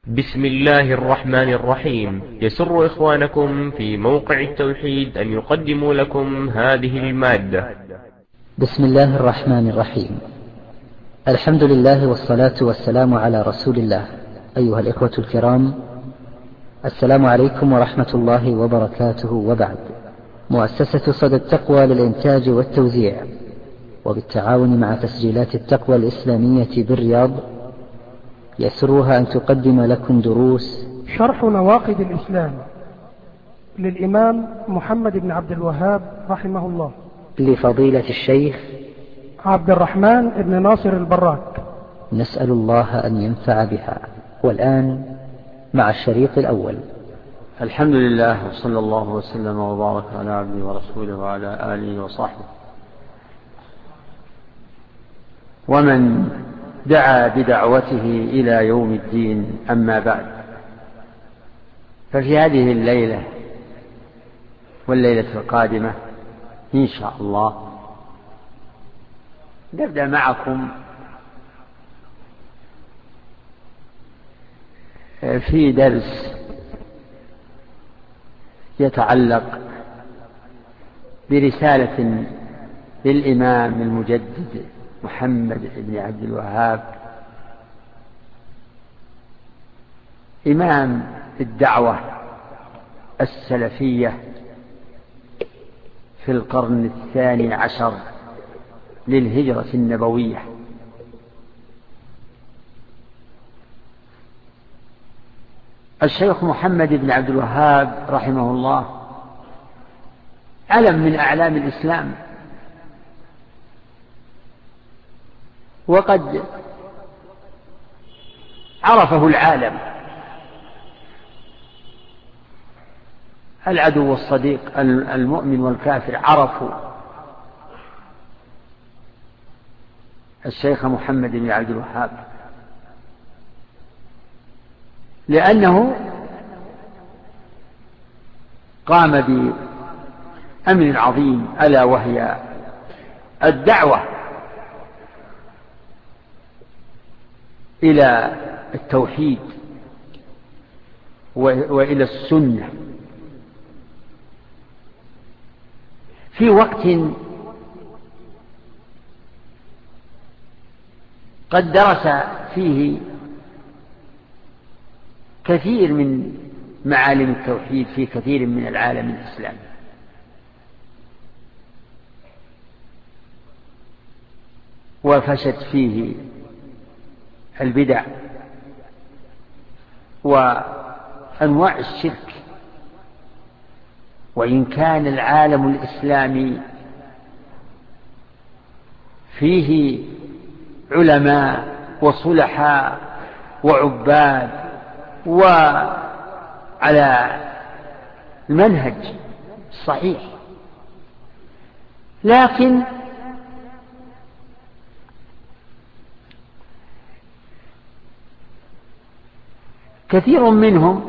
بسم الله الرحمن الرحيم. يسر إخوانكم في موقع التوحيد أن يقدموا لكم هذه المادة. بسم الله الرحمن الرحيم. الحمد لله والصلاة والسلام على رسول الله. أيها الإخوة الكرام، السلام عليكم ورحمة الله وبركاته. وبعد، مؤسسة صدى التقوى للإنتاج والتوزيع وبالتعاون مع تسجيلات التقوى الإسلامية بالرياض يسرها أن تقدم لكم دروس شرح نواقض الإسلام للإمام محمد بن عبد الوهاب رحمه الله، لفضيلة الشيخ عبد الرحمن بن ناصر البراك. نسأل الله أن ينفع بها. والآن مع الشريط الأول. الحمد لله، وصلى الله وسلم وبارك على عبده ورسوله وعلى آله وصحبه ومن دعا بدعوته إلى يوم الدين. أما بعد، ففي هذه الليلة والليلة القادمة إن شاء الله نبدأ معكم في درس يتعلق برسالة للإمام المجدد محمد بن عبد الوهاب، إمام الدعوة السلفية في القرن 12 للهجرة النبوية. الشيخ محمد بن عبد الوهاب رحمه الله علم من أعلام الإسلام، وقد عرفه العالم، العدو والصديق، المؤمن والكافر، عرفوا الشيخ محمد بن عبد الوهاب، لأنه قام بأمر عظيم، ألا وهي الدعوة إلى التوحيد وإلى السنة في وقت قد درس فيه كثير من معالم التوحيد في كثير من العالم الإسلامي، وفشت فيه البدع وأنواع الشرك. وإن كان العالم الإسلامي فيه علماء وصلحاء وعباد وعلى المنهج الصحيح، لكن كثير منهم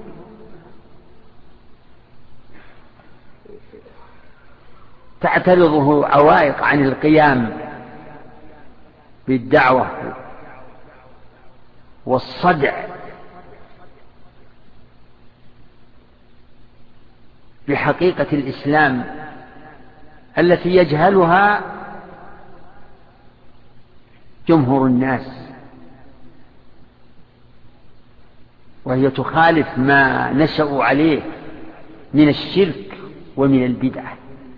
تعترضه عوائق عن القيام بالدعوة والصدع بحقيقة الإسلام التي يجهلها جمهور الناس، وهي تخالف ما نشأوا عليه من الشرك ومن البدعة.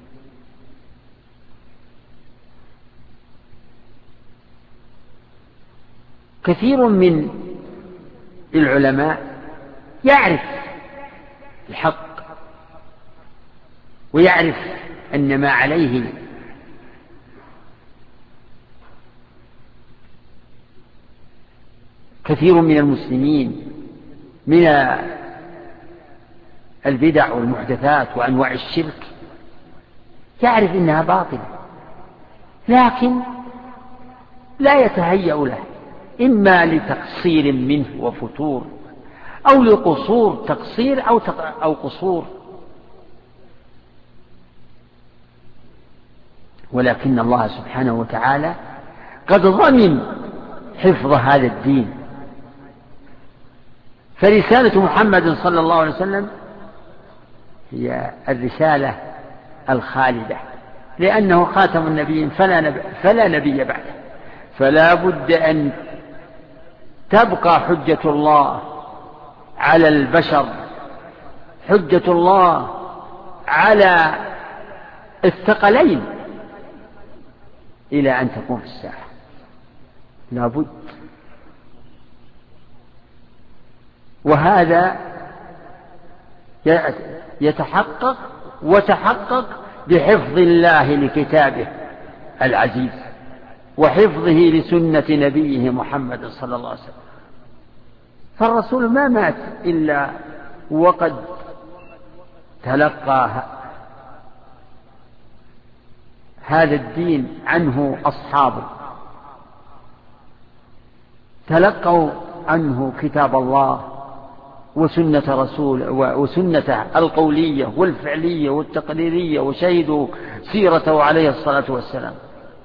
كثير من العلماء يعرف الحق ويعرف أن ما عليه كثير من المسلمين من البدع والمحدثات وأنواع الشرك، يعرف أنها باطلة، لكن لا يتهيأ له، إما لتقصير منه وفتور، أو لقصور تقصير أو قصور. ولكن الله سبحانه وتعالى قد ضمن حفظ هذا الدين فرسالة محمد صلى الله عليه وسلم هي الرسالة الخالدة، لأنه خاتم النبيين فلا نبي بعده، فلا بد أن تبقى حجة الله على البشر، حجة الله على الثقلين إلى أن تقوم الساعة. لا بد. وهذا يتحقق وتحقق بحفظ الله لكتابه العزيز وحفظه لسنة نبيه محمد صلى الله عليه وسلم. فالرسول ما مات إلا وقد تلقى هذا الدين عنه أصحابه، تلقوا عنه كتاب الله وسنة رسول وسنته القولية والفعلية والتقريرية، وشهدوا سيرته عليه الصلاة والسلام.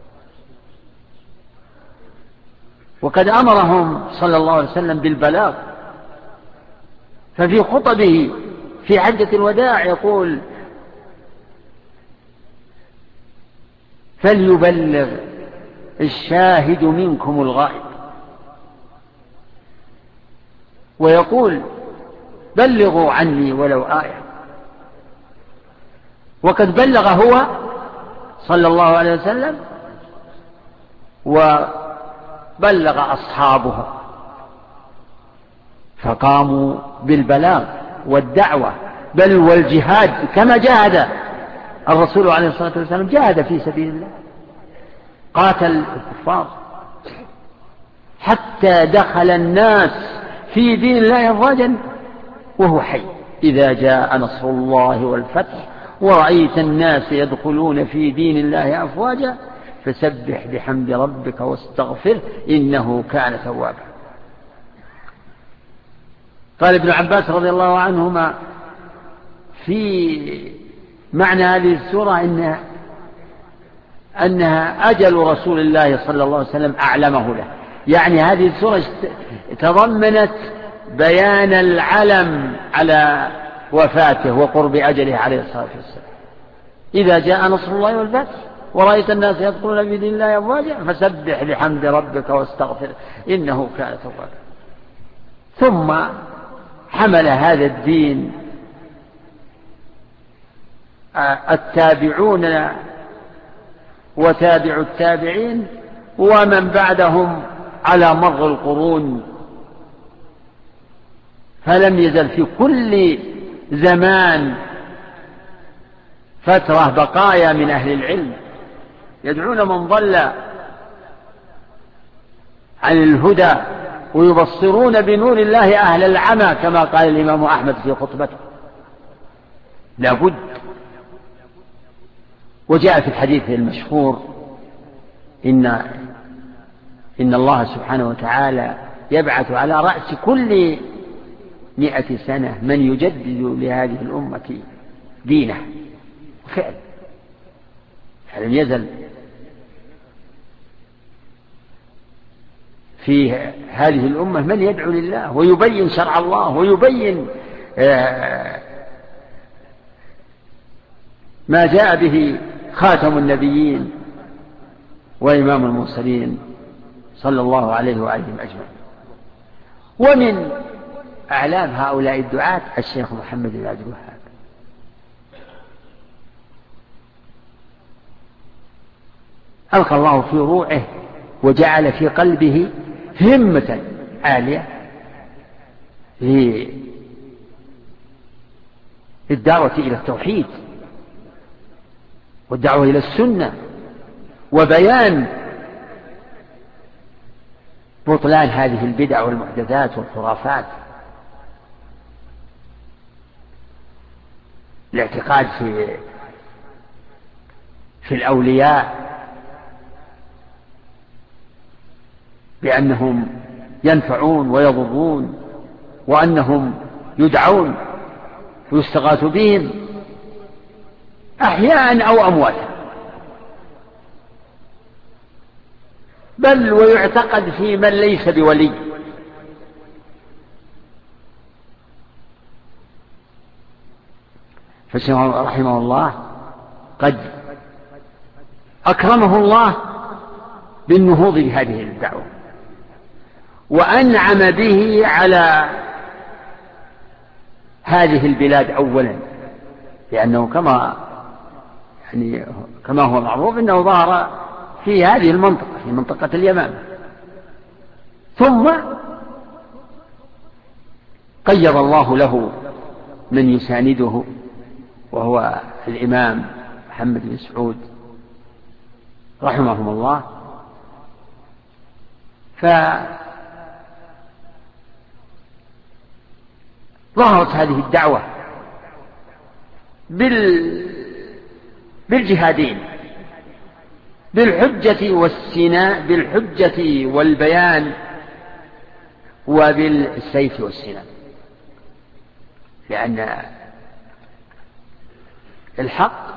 وقد أمرهم صلى الله عليه وسلم بالبلاغ، ففي خطبه في حجة الوداع يقول: فليبلغ الشاهد منكم الغائب، ويقول: بلغوا عني ولو آية. وقد بلغ هو صلى الله عليه وسلم وبلغ أصحابه، فقاموا بالبلاغ والدعوة بل والجهاد، كما جاهد الرسول عليه الصلاة والسلام، جاهد في سبيل الله، قاتل الكفار حتى دخل الناس في دين الله أفواجا وهو حي. إذا جاء نصر الله والفتح ورأيت الناس يدخلون في دين الله أفواجا فسبح بحمد ربك واستغفره إنه كان توابا. قال ابن عباس رضي الله عنهما في معنى هذه السورة أنها أجل رسول الله صلى الله عليه وسلم أعلمه له، يعني هذه السورة تضمنت بيان العلم على وفاته وقرب أجله عليه الصلاة والسلام. إذا جاء نصر الله والفتح ورأيت الناس يدخلون في دين الله أفواجا فسبح بحمد ربك واستغفر إنه كان توابا. ثم حمل هذا الدين التابعون وتابع التابعين ومن بعدهم على مر القرون، فلم يزل في كل زمان فترة بقايا من أهل العلم يدعون من ضل عن الهدى ويبصرون بنور الله أهل العمى، كما قال الإمام أحمد في خطبته. لابد. وجاء في الحديث المشهور إن الله سبحانه وتعالى يبعث على رأس كل 100 سنة من يجدد لهذه الأمة دينه. فعلا فلم يزل في هذه الأمة من يدعو لله ويبين شرع الله ويبين ما جاء به خاتم النبيين وإمام المرسلين صلى الله عليه وآله أجمعين. ومن أعلام هؤلاء الدعاة الشيخ محمد بن عبد الوهاب، ألقى الله في روعه وجعل في قلبه همة عالية للدعوة إلى التوحيد والدعوة إلى السنة وبيان بطلان هذه البدع والمحدثات والخرافات. الاعتقاد في الأولياء بأنهم ينفعون ويضرون وأنهم يدعون ويستغاث بهم أحياء أو أمواتا، بل ويعتقد في من ليس بولي رحمه الله قد أكرمه الله بالنهوض بهذه الدعوة، وأنعم به على هذه البلاد أولا، لأنه كما هو معروف أنه ظهر في هذه المنطقة، في منطقة اليمن، ثم قيض الله له من يسانده وهو الإمام محمد بن سعود رحمهم الله. فظهرت هذه الدعوة بالجهادين، بالحجة والبيان وبالسيف والسنان، لأن الحق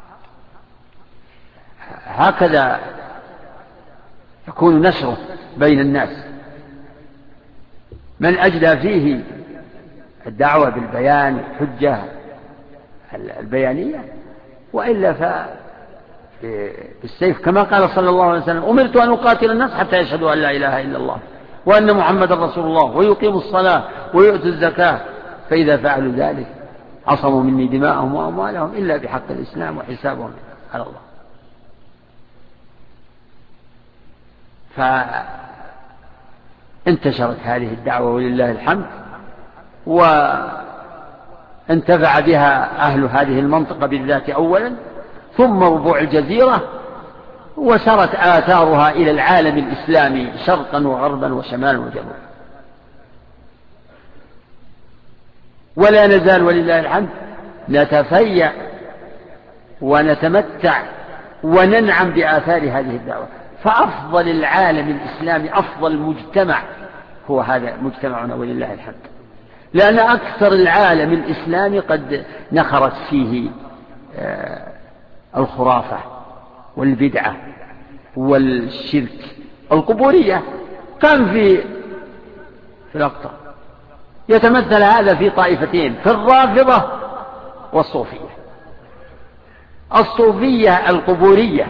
هكذا يكون نشره بين الناس، من أجدى فيه الدعوة بالبيان الحجة البيانية، وإلا بالسيف، كما قال صلى الله عليه وسلم: أمرت أن أقاتل الناس حتى يشهدوا أن لا إله إلا الله وأن محمد رسول الله ويقيموا الصلاة ويؤتوا الزكاة، فإذا فعلوا ذلك عصموا مني دماءهم وأموالهم إلا بحق الإسلام وحسابهم على الله. فانتشرت هذه الدعوة ولله الحمد، وانتفع بها أهل هذه المنطقة بالذات أولا، ثم ربوع الجزيرة، وسرت آثارها إلى العالم الإسلامي شرقا وغربا وشمالا وجنوبا. ولا نزال ولله الحمد نتفيأ ونتمتع وننعم بآثار هذه الدعوة. فأفضل العالم الإسلامي، أفضل مجتمع هو هذا مجتمعنا ولله الحمد، لأن أكثر العالم الإسلامي قد نخرت فيه الخرافة والبدعة والشرك القبورية. كان في الأقطار يتمثل هذا في طائفتين، في الرافضة والصوفية. الصوفية القبورية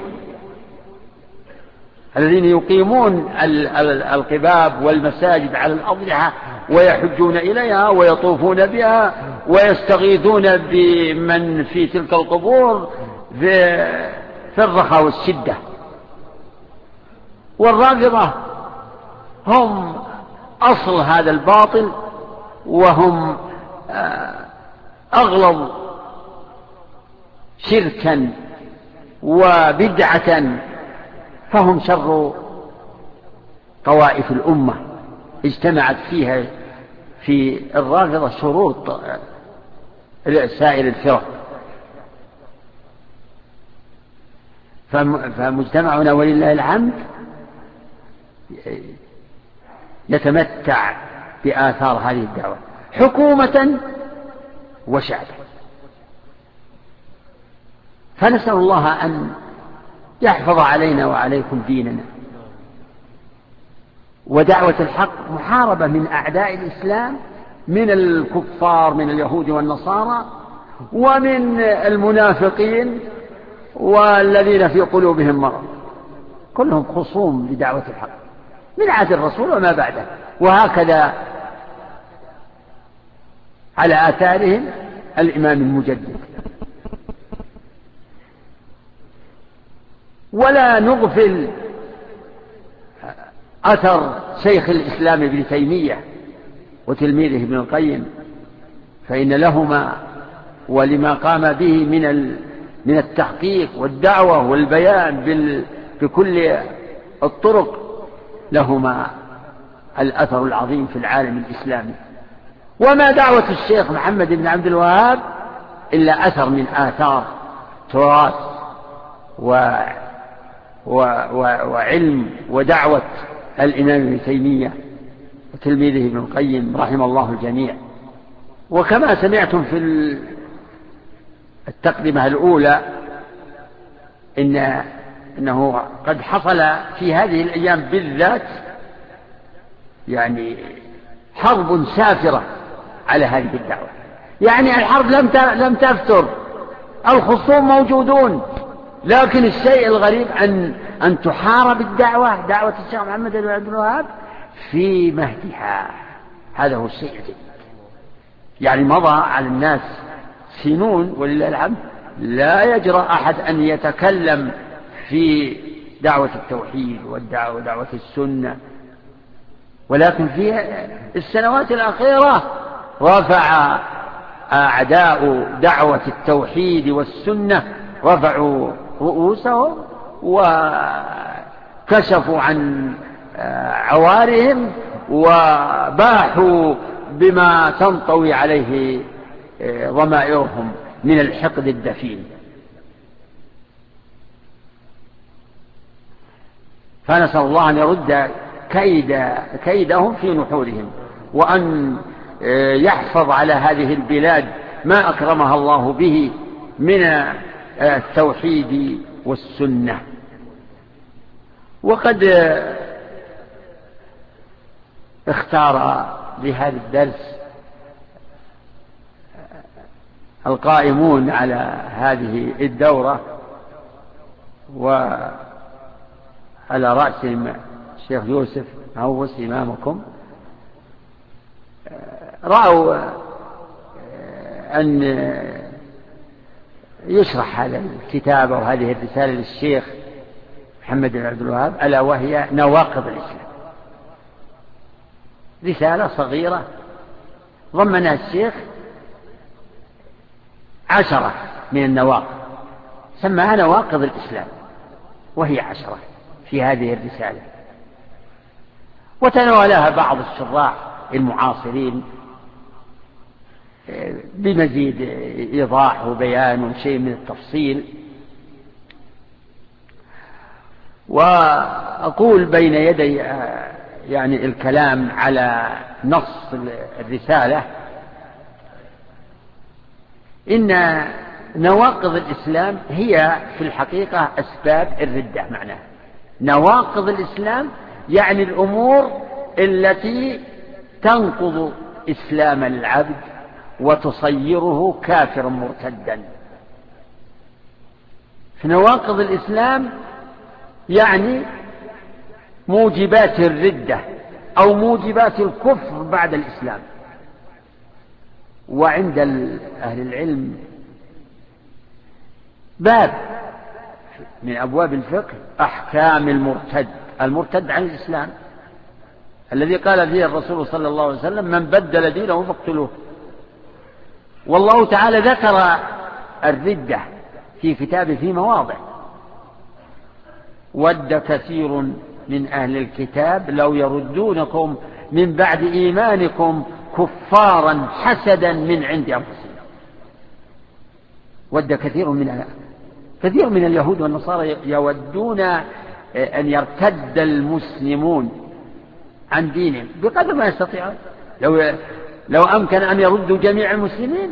الذين يقيمون القباب والمساجد على الأضرحة ويحجون إليها ويطوفون بها ويستغيثون بمن في تلك القبور في الرخاء والشدة. والرافضة هم أصل هذا الباطل، وهم أغلظ شركا وبدعة، فهم شر طوائف الأمة. اجتمعت فيها في الرافضة شروط سائر الفرق. فمجتمعنا ولله الحمد يتمتع بآثار هذه الدعوة حكومة وشعبا. فنسأل الله أن يحفظ علينا وعليكم ديننا. ودعوة الحق محاربة من أعداء الإسلام، من الكفار من اليهود والنصارى ومن المنافقين والذين في قلوبهم مرض، كلهم خصوم لدعوة الحق من عهد الرسول وما بعده، وهكذا على آثارهم الإمام المجدد. ولا نغفل أثر شيخ الإسلام ابن تيمية وتلميذه ابن القيم، فإن لهما ولما قام به من التحقيق والدعوة والبيان بكل الطرق لهما الأثر العظيم في العالم الإسلامي. وما دعوة الشيخ محمد بن عبد الوهاب إلا أثر من آثار تراث وعلم ودعوة الإمام ابن تيمية وتلميذه ابن القيم رحم الله الجميع. وكما سمعتم في التقدمة الأولى إنه قد حصل في هذه الأيام بالذات يعني حرب سافرة على هذه الدعوة، يعني الحرب لم تفتر، الخصوم موجودون، لكن الشيء الغريب أن تحارب دعوة الشيخ محمد بن عبد الوهاب في مهدها. هذا هو الشيء الجديد. يعني مضى على الناس سنون ولله الحمد لا يجرأ أحد أن يتكلم في دعوة التوحيد ودعوة السنة، ولكن في السنوات الأخيرة رفع أعداء دعوة التوحيد والسنة رفعوا رؤوسهم وكشفوا عن عوارهم وباحوا بما تنطوي عليه ضمائرهم من الحقد الدفين. فنسأل الله أن يرد كيدهم في نحورهم، وأن يحفظ على هذه البلاد ما أكرمها الله به من التوحيد والسنة. وقد اختار لهذا الدرس القائمون على هذه الدورة وعلى رأسهم الشيخ يوسف عوس إمامكم، رأوا أن يشرح هذا الكتاب وهذه الرسالة للشيخ محمد بن عبد الوهاب، ألا وهي نواقض الإسلام. رسالة صغيرة ضمنها الشيخ 10 من النواقض، سماها نواقض الإسلام، وهي 10 في هذه الرسالة. وتناولها بعض الشراح المعاصرين بمزيد إيضاح وبيان وشيء من التفصيل. وأقول بين يدي يعني الكلام على نص الرسالة إن نواقض الإسلام هي في الحقيقة أسباب الردة. معناها نواقض الإسلام يعني الأمور التي تنقض إسلام العبد وتصيره كافرا مرتدا. في نواقض الإسلام يعني موجبات الردة أو موجبات الكفر بعد الإسلام. وعند أهل العلم باب من أبواب الفقه أحكام المرتد عن الإسلام، الذي قال فيه الرسول صلى الله عليه وسلم: من بدل دينه فاقتلوه. والله تعالى ذكر الردة في كتابه في مواضع: ود كثير من أهل الكتاب لو يردونكم من بعد إيمانكم كفارا حسدا من عند أنفسهم. ود كثير من اليهود والنصارى يودون أن يرتد المسلمون عن دينهم بقدر ما يستطيعون. لو أمكن أن يردوا جميع المسلمين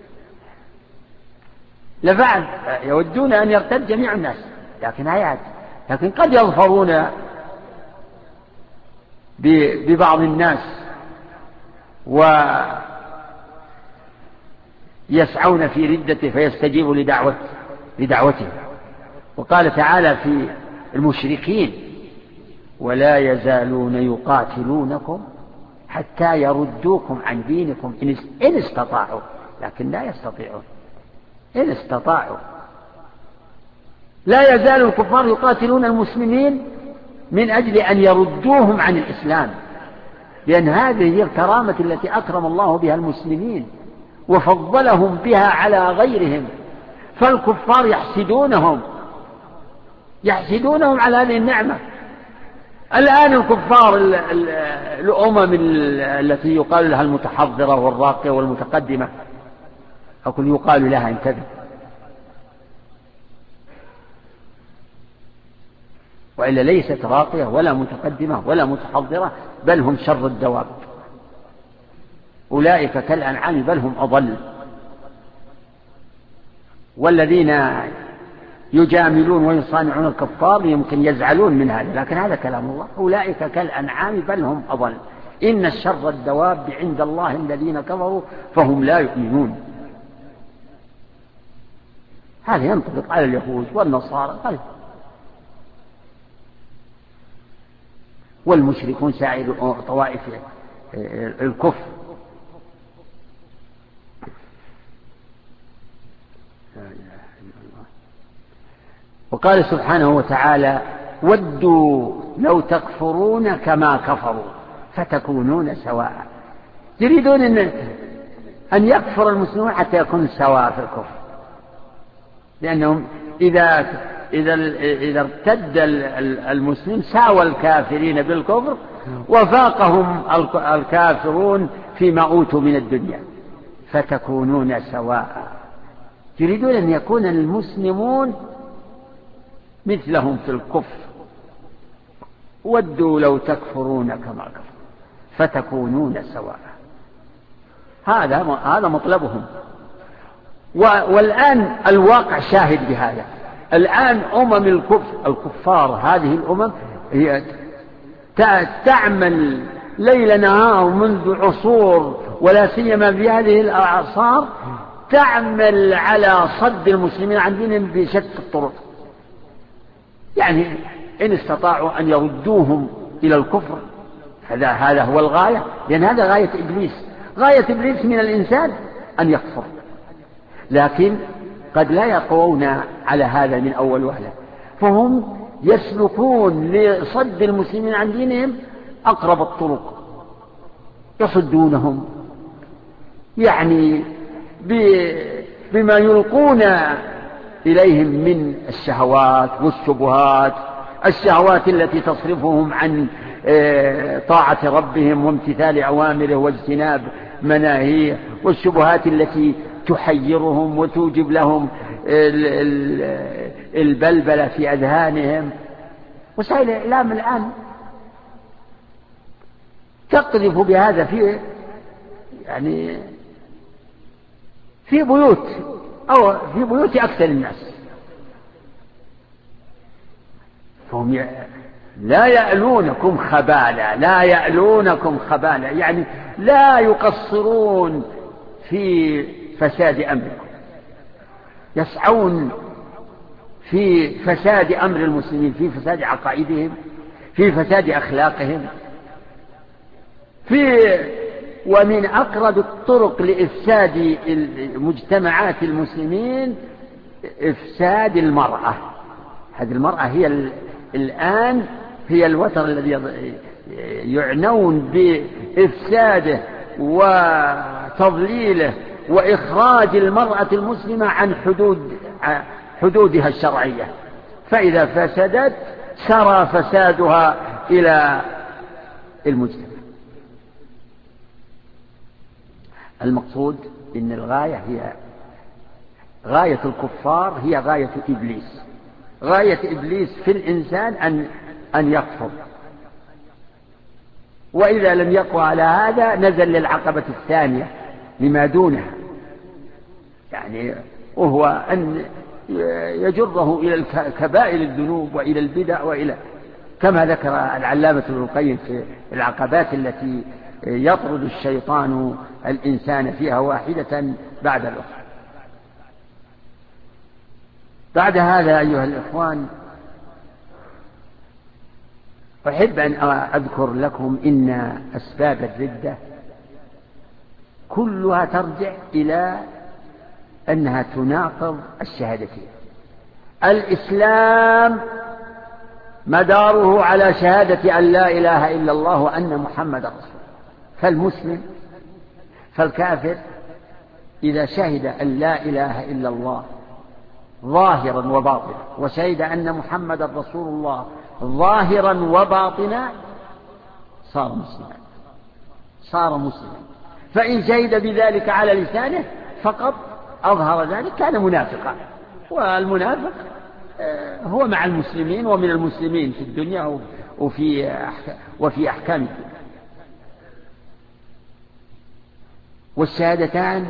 لفعل، يودون أن يرتد جميع الناس، لكن قد يظفرون ببعض الناس ويسعون في ردته فيستجيبوا لدعوته. وقال تعالى في المشركين: ولا يزالون يقاتلونكم حتى يردوكم عن دينكم إن استطاعوا، لكن لا يستطيعون. إن استطاعوا. لا يزال الكفار يقاتلون المسلمين من أجل أن يردوهم عن الإسلام، لأن هذه هي الكرامة التي أكرم الله بها المسلمين وفضلهم بها على غيرهم. فالكفار يحسدونهم على هذه النعمة. الآن الكفار الأمم التي يقال لها المتحضرة والراقية والمتقدمة، أقول يقال لها انتبه، وإلا ليست راقية ولا متقدمة ولا متحضرة، بل هم شر الدواب. أولئك كالأنعام بل هم أضل. والذين يجاملون ويصانعون الكفار يمكن يزعلون من هذا، لكن هذا كلام الله: أولئك كالأنعام بل هم أضل. إن شر الدواب عند الله الذين كفروا فهم لا يؤمنون. هذا ينطبق على اليهود والنصارى والمشركون سائر طوائف الكفر. وقال سبحانه وتعالى ودوا لو تكفرون كما كفروا فتكونون سواء. يريدون أن يكفر المسلمون حتى يكونوا سواء في الكفر، لأنهم إذا ارتد المسلم ساوى الكافرين بالكفر وفاقهم الكافرون فيما أوتوا من الدنيا فتكونون سواء. يريدون أن يكون المسلمون مثلهم في الكفر. ودوا لو تكفرون كما كفروا فتكونون سواء. هذا مطلبهم. والآن الواقع شاهد بهذا. الآن الكفار هذه الأمم هي تعمل ليل نهار منذ عصور، ولا سيما في هذه الأعصار تعمل على صد المسلمين عن دينهم بشتى الطرق. يعني إن استطاعوا أن يردوهم إلى الكفر هذا هو الغاية، لأن هذا غاية إبليس. غاية إبليس من الإنسان أن يكفر، لكن قد لا يقوون على هذا من أول وهلة، فهم يسلكون لصد المسلمين عن دينهم أقرب الطرق، يصدونهم يعني بما يلقون إليهم من الشهوات والشبهات، الشهوات التي تصرفهم عن طاعة ربهم وامتثال أوامره واجتناب مناهيه، والشبهات التي تحيرهم وتوجب لهم البلبلة في أذهانهم. وسائل الإعلام الآن تقذف بهذا في بيوت أو في بيوت أكثر الناس، فهم لا يألونكم خبالا، يعني لا يقصرون في فساد أمركم، يسعون في فساد أمر المسلمين، في فساد عقائدهم، في فساد أخلاقهم، ومن أقرب الطرق لإفساد مجتمعات المسلمين إفساد المرأة. هذه المرأة هي الآن هي الوتر الذي يعنون بإفساده وتضليله وإخراج المرأة المسلمة عن حدودها الشرعية، فإذا فسدت سرى فسادها إلى المجتمع. المقصود إن الغاية هي غاية الكفار، هي غاية إبليس. غاية إبليس في الإنسان أن يكفر، وإذا لم يقوى على هذا نزل للعقبة الثانية لما دونها، يعني وهو أن يجره إلى كبائر الذنوب وإلى البدع وإلى كما ذكر العلامة ابن القيم في العقبات التي يطرد الشيطان الإنسان فيها واحدة بعد الأخرى. بعد هذا أيها الإخوان أحب أن أذكر لكم إن أسباب الردة كلها ترجع إلى أنها تناقض الشهادتين. الإسلام مداره على شهادة أن لا إله إلا الله وأن محمد رسول الله، فالمسلم فالكافر إذا شهد أن لا إله إلا الله ظاهرا وباطنا وشهد أن محمد رسول الله ظاهرا وباطنا صار مسلما. فإن شهد بذلك على لسانه فقط أظهر ذلك كان منافقا، والمنافق هو مع المسلمين ومن المسلمين في الدنيا وفي أحكام الدنيا. والشهادتان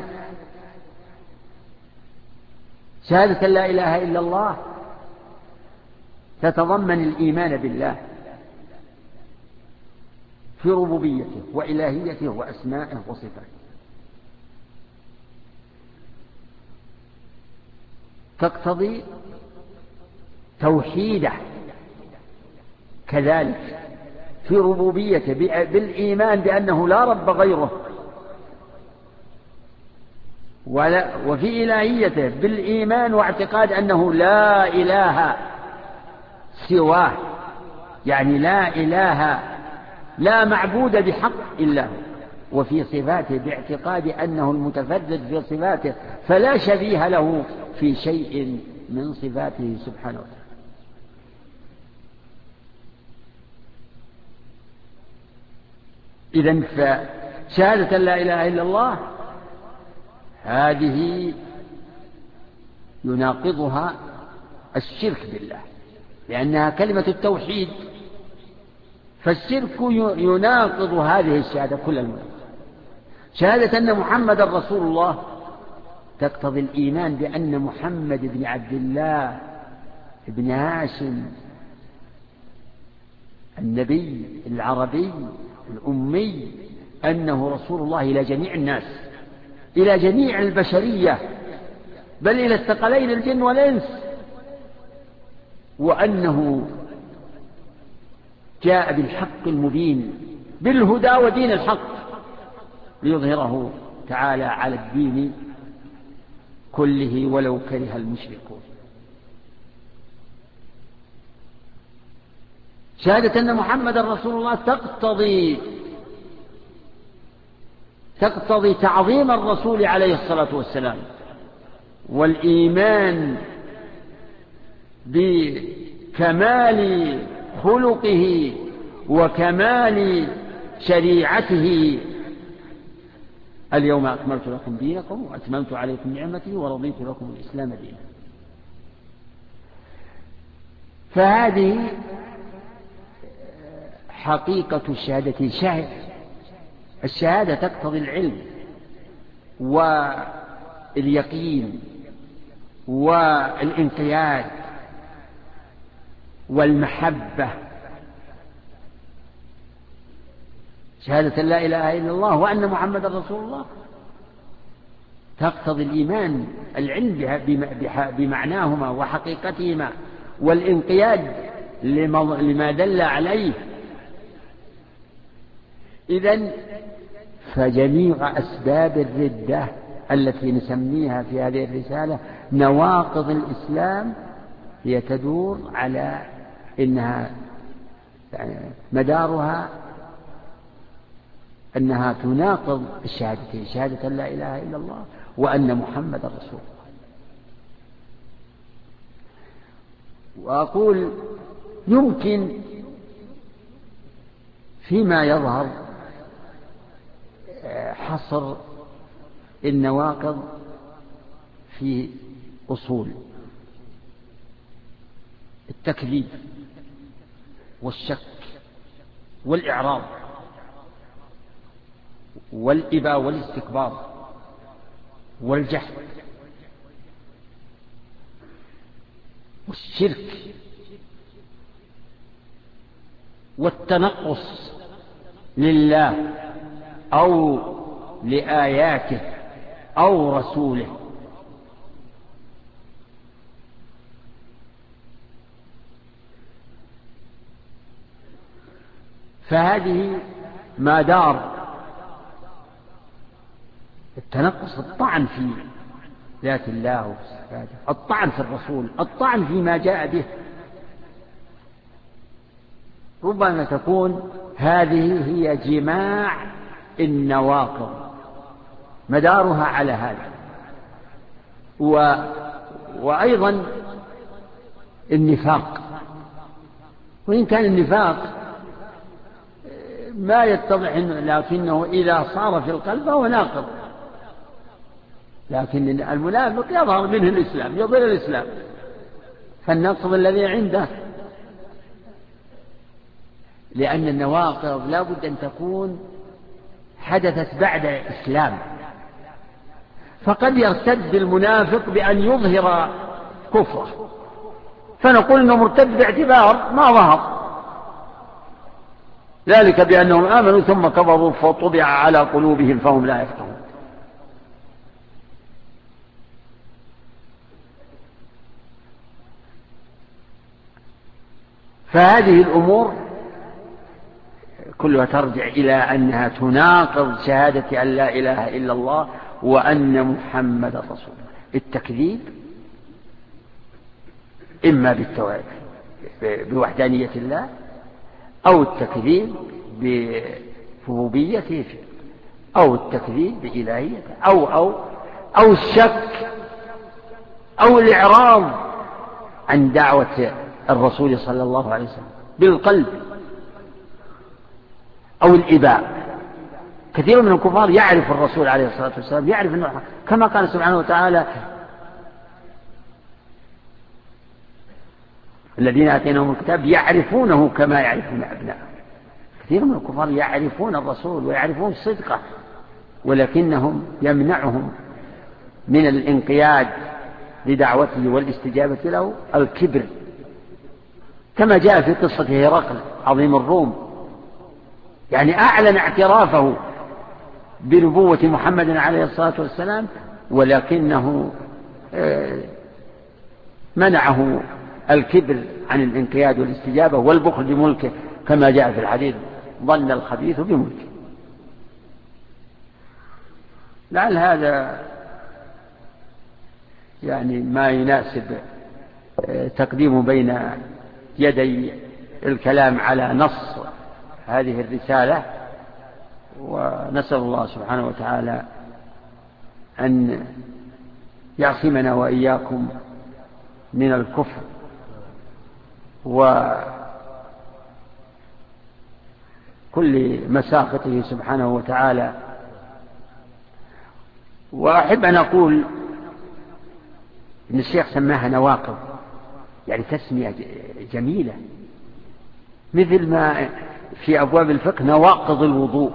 شهادة لا إله إلا الله تتضمن الإيمان بالله، في ربوبيته وإلهيته وأسمائه وصفاته. تقتضي توحيده كذلك في ربوبيته بالإيمان بأنه لا رب غيره، وفي إلهيته بالإيمان واعتقاد أنه لا إله سواه، يعني لا إله لا معبود بحق إلا هو. وفي صفاته باعتقاد أنه المتفرد في صفاته فلا شبيه له في شيء من صفاته سبحانه وتعالى. إذن فشهادة لا إله إلا الله هذه يناقضها الشرك بالله، لأنها كلمة التوحيد، فالشرك يناقض هذه الشهادة كل المناقض. شهادة أن محمد رسول الله تقتضي الإيمان بأن محمد بن عبد الله بن هاشم النبي العربي الأمي أنه رسول الله إلى جميع الناس، إلى جميع البشرية، بل إلى الثقلين الجن والإنس، وأنه جاء بالحق المبين بالهدى ودين الحق ليظهره تعالى على الدين كله ولو كره المشركون. شهادة أن محمد رسول الله تقتضي تعظيم الرسول عليه الصلاة والسلام والإيمان بكمال خلقه وكمال شريعته. اليوم أكملت لكم دينكم وأتممت عليكم نعمتي ورضيت لكم الإسلام دينا. فهذه حقيقة الشهادة. الشهادة تقتضي العلم واليقين والانقياد والمحبة. شهادة لا إله إلا الله وأن محمد رسول الله تقتضي الإيمان، العلم بمعناهما وحقيقتهما والانقياد لما دل عليه. إذن فجميع أسباب الردة التي نسميها في هذه الرسالة نواقض الإسلام هي تدور على إنها مدارها أنها تناقض الشهادتين، شهادة لا إله إلا الله وأن محمد رسول الله. وأقول يمكن فيما يظهر حصر النواقض في أصول التكذيب والشك والإعراض والإباء والاستكبار والجحد والشرك والتنقص لله أو لآياته أو رسوله. فهذه ما دار التنقص، الطعن في ذات الله وصفاته، الطعن في الرسول، الطعن فيما جاء به. ربما تكون هذه هي جماع النواقض مدارها على هذا. وأيضا النفاق، وإن كان النفاق ما يتضح لكنه إذا صار في القلب فهو ناقض، لكن المنافق يظهر منه الإسلام، يظهر الإسلام، فالنقص الذي عنده. لأن النواقض لا بد أن تكون حدثت بعد الإسلام، فقد يرتد المنافق بأن يظهر كفره، فنقول أنه مرتد باعتبار ما ظهر، ذلك بأنهم آمنوا ثم كفروا فطبع على قلوبهم فهم لا يفقهون. فهذه الأمور كلها ترجع إلى أنها تناقض شهادة أن لا إله إلا الله وأن محمد رسول الله. التكذيب إما بوحدانية الله أو التكذيب بربوبيته أو التكذيب بإلهيته أو الشك أو الإعراض عن دعوة الرسول صلى الله عليه وسلم بالقلب أو الإباء. كثير من الكفار يعرف الرسول عليه الصلاة والسلام، يعرف أنه كما قال سبحانه وتعالى الذين آتيناهم الكتاب يعرفونه كما يعرفون أبناءهم. كثير من الكفار يعرفون الرسول ويعرفون صدقه، ولكنهم يمنعهم من الانقياد لدعوته والاستجابة له الكبر، كما جاء في قصة هرقل عظيم الروم، يعني أعلن اعترافه بنبوة محمد عليه الصلاة والسلام، ولكنه منعه الكبر عن الانقياد والاستجابة والبخل بملكه، كما جاء في الحديث ظن الخبيث بملكه. لعل هذا يعني ما يناسب تقديم بين يدي الكلام على نص هذه الرسالة، ونسأل الله سبحانه وتعالى أن يعصمنا وإياكم من الكفر وكل مساخطه سبحانه وتعالى. وأحب أن أقول إن الشيخ سماها نواقض، يعني تسمية جميلة، مثل ما في أبواب الفقه نواقض الوضوء،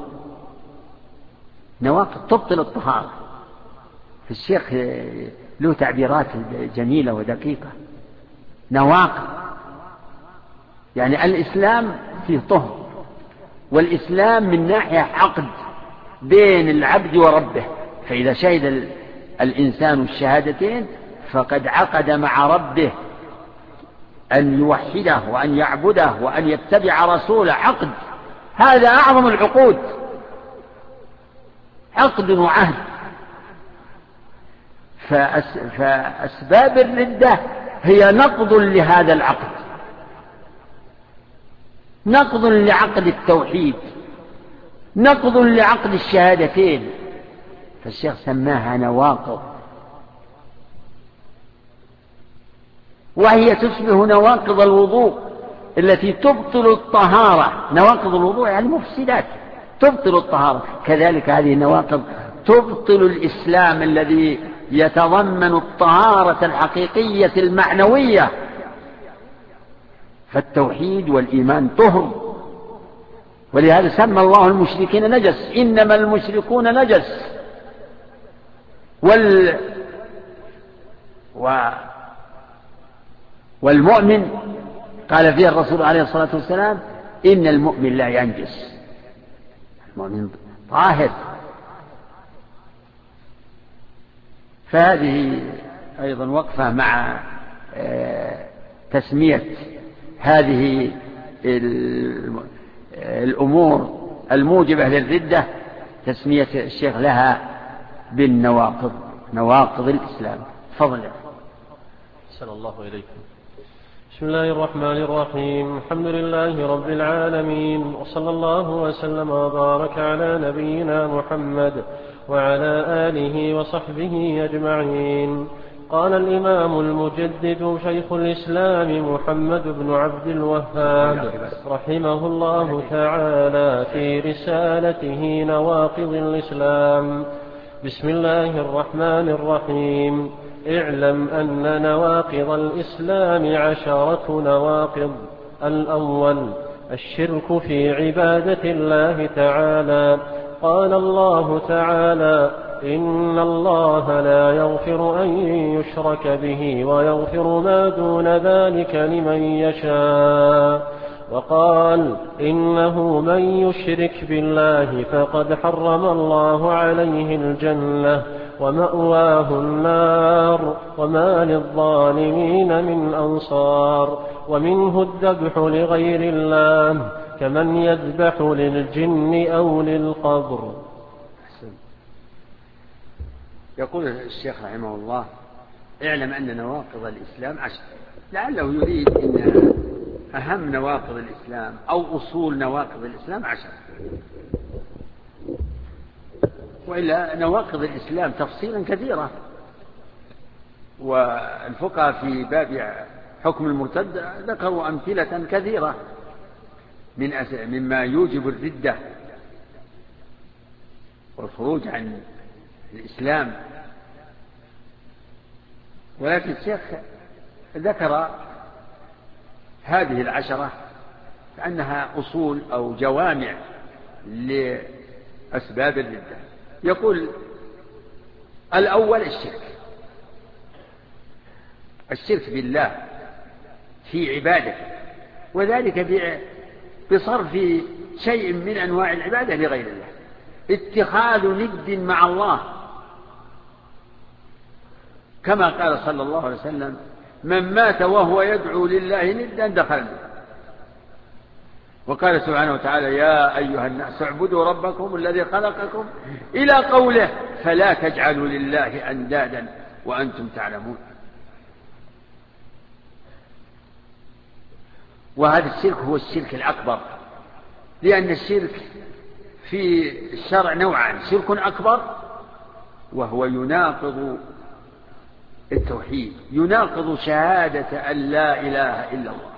نواقض تبطل الطهارة. في الشيخ له تعبيرات جميلة ودقيقة. نواقض يعني الإسلام فيه طهر، والإسلام من ناحية عقد بين العبد وربه، فإذا شهد الإنسان الشهادتين فقد عقد مع ربه أن يوحده وأن يعبده وأن يتبع رسوله، عقد، هذا أعظم العقود، عقد وعهد. فأسباب الردة هي نقض لهذا العقد، نقض لعقد التوحيد، نقض لعقد الشهادتين، فالشيخ سماها نواقض، وهي تشبه نواقض الوضوء التي تبطل الطهارة. نواقض الوضوء يعني مفسدات تبطل الطهارة، كذلك هذه النواقض تبطل الإسلام الذي يتضمن الطهارة الحقيقية المعنوية. فالتوحيد والإيمان طهر، ولهذا سمى الله المشركين نجس، إنما المشركون نجس. والمؤمن قال فيه الرسول عليه الصلاة والسلام إن المؤمن لا ينجس، المؤمن طاهر. فهذه أيضا وقفة مع تسمية هذه الأمور الموجبة للردة، تسمية الشيخ لها بالنواقض، نواقض الإسلام. تفضل. صلى الله عليكم. بسم الله الرحمن الرحيم. الحمد لله رب العالمين، وصلى الله وسلم وبارك على نبينا محمد وعلى آله وصحبه أجمعين. قال الإمام المجدد شيخ الإسلام محمد بن عبد الوهاب رحمه الله تعالى في رسالته نواقض الإسلام: بسم الله الرحمن الرحيم. اعلم أن نواقض الإسلام 10 نواقض. الأول: الشرك في عبادة الله تعالى. قال الله تعالى: إن الله لا يغفر أن يشرك به ويغفر ما دون ذلك لمن يشاء. وقال إنه من يشرك بالله فقد حرم الله عليه الجنة ومأواه النار وما للظالمين من أنصار. ومنه الذبح لغير الله كمن يذبح للجن أو للقبر. يقول الشيخ رحمه الله: اعلم أن نواقض الإسلام 10. لعله يريد أن أهم نواقض الإسلام أو أصول نواقض الإسلام 10، وإلا نواقض الإسلام تفصيلا كثيرة، والفقهاء في باب حكم المرتد ذكروا أمثلة كثيرة مما يوجب الردة والخروج عن الإسلام. ولكن الشيخ ذكر هذه 10 كأنها أصول أو جوامع لأسباب الردة. يقول: الأول الشرك بالله في عبادته، وذلك بصرف شيء من أنواع العبادة لغير الله، اتخاذ ند مع الله، كما قال صلى الله عليه وسلم: من مات وهو يدعو لله ندا دخل النار. وقال سبحانه وتعالى: يا أيها الناس اعبدوا ربكم الذي خلقكم، إلى قوله: فلا تجعلوا لله أندادا وأنتم تعلمون. وهذا الشرك هو الشرك الأكبر، لأن الشرك في الشرع نوعان: شرك أكبر وهو يناقض التوحيد، يناقض شهادة أن لا إله إلا الله،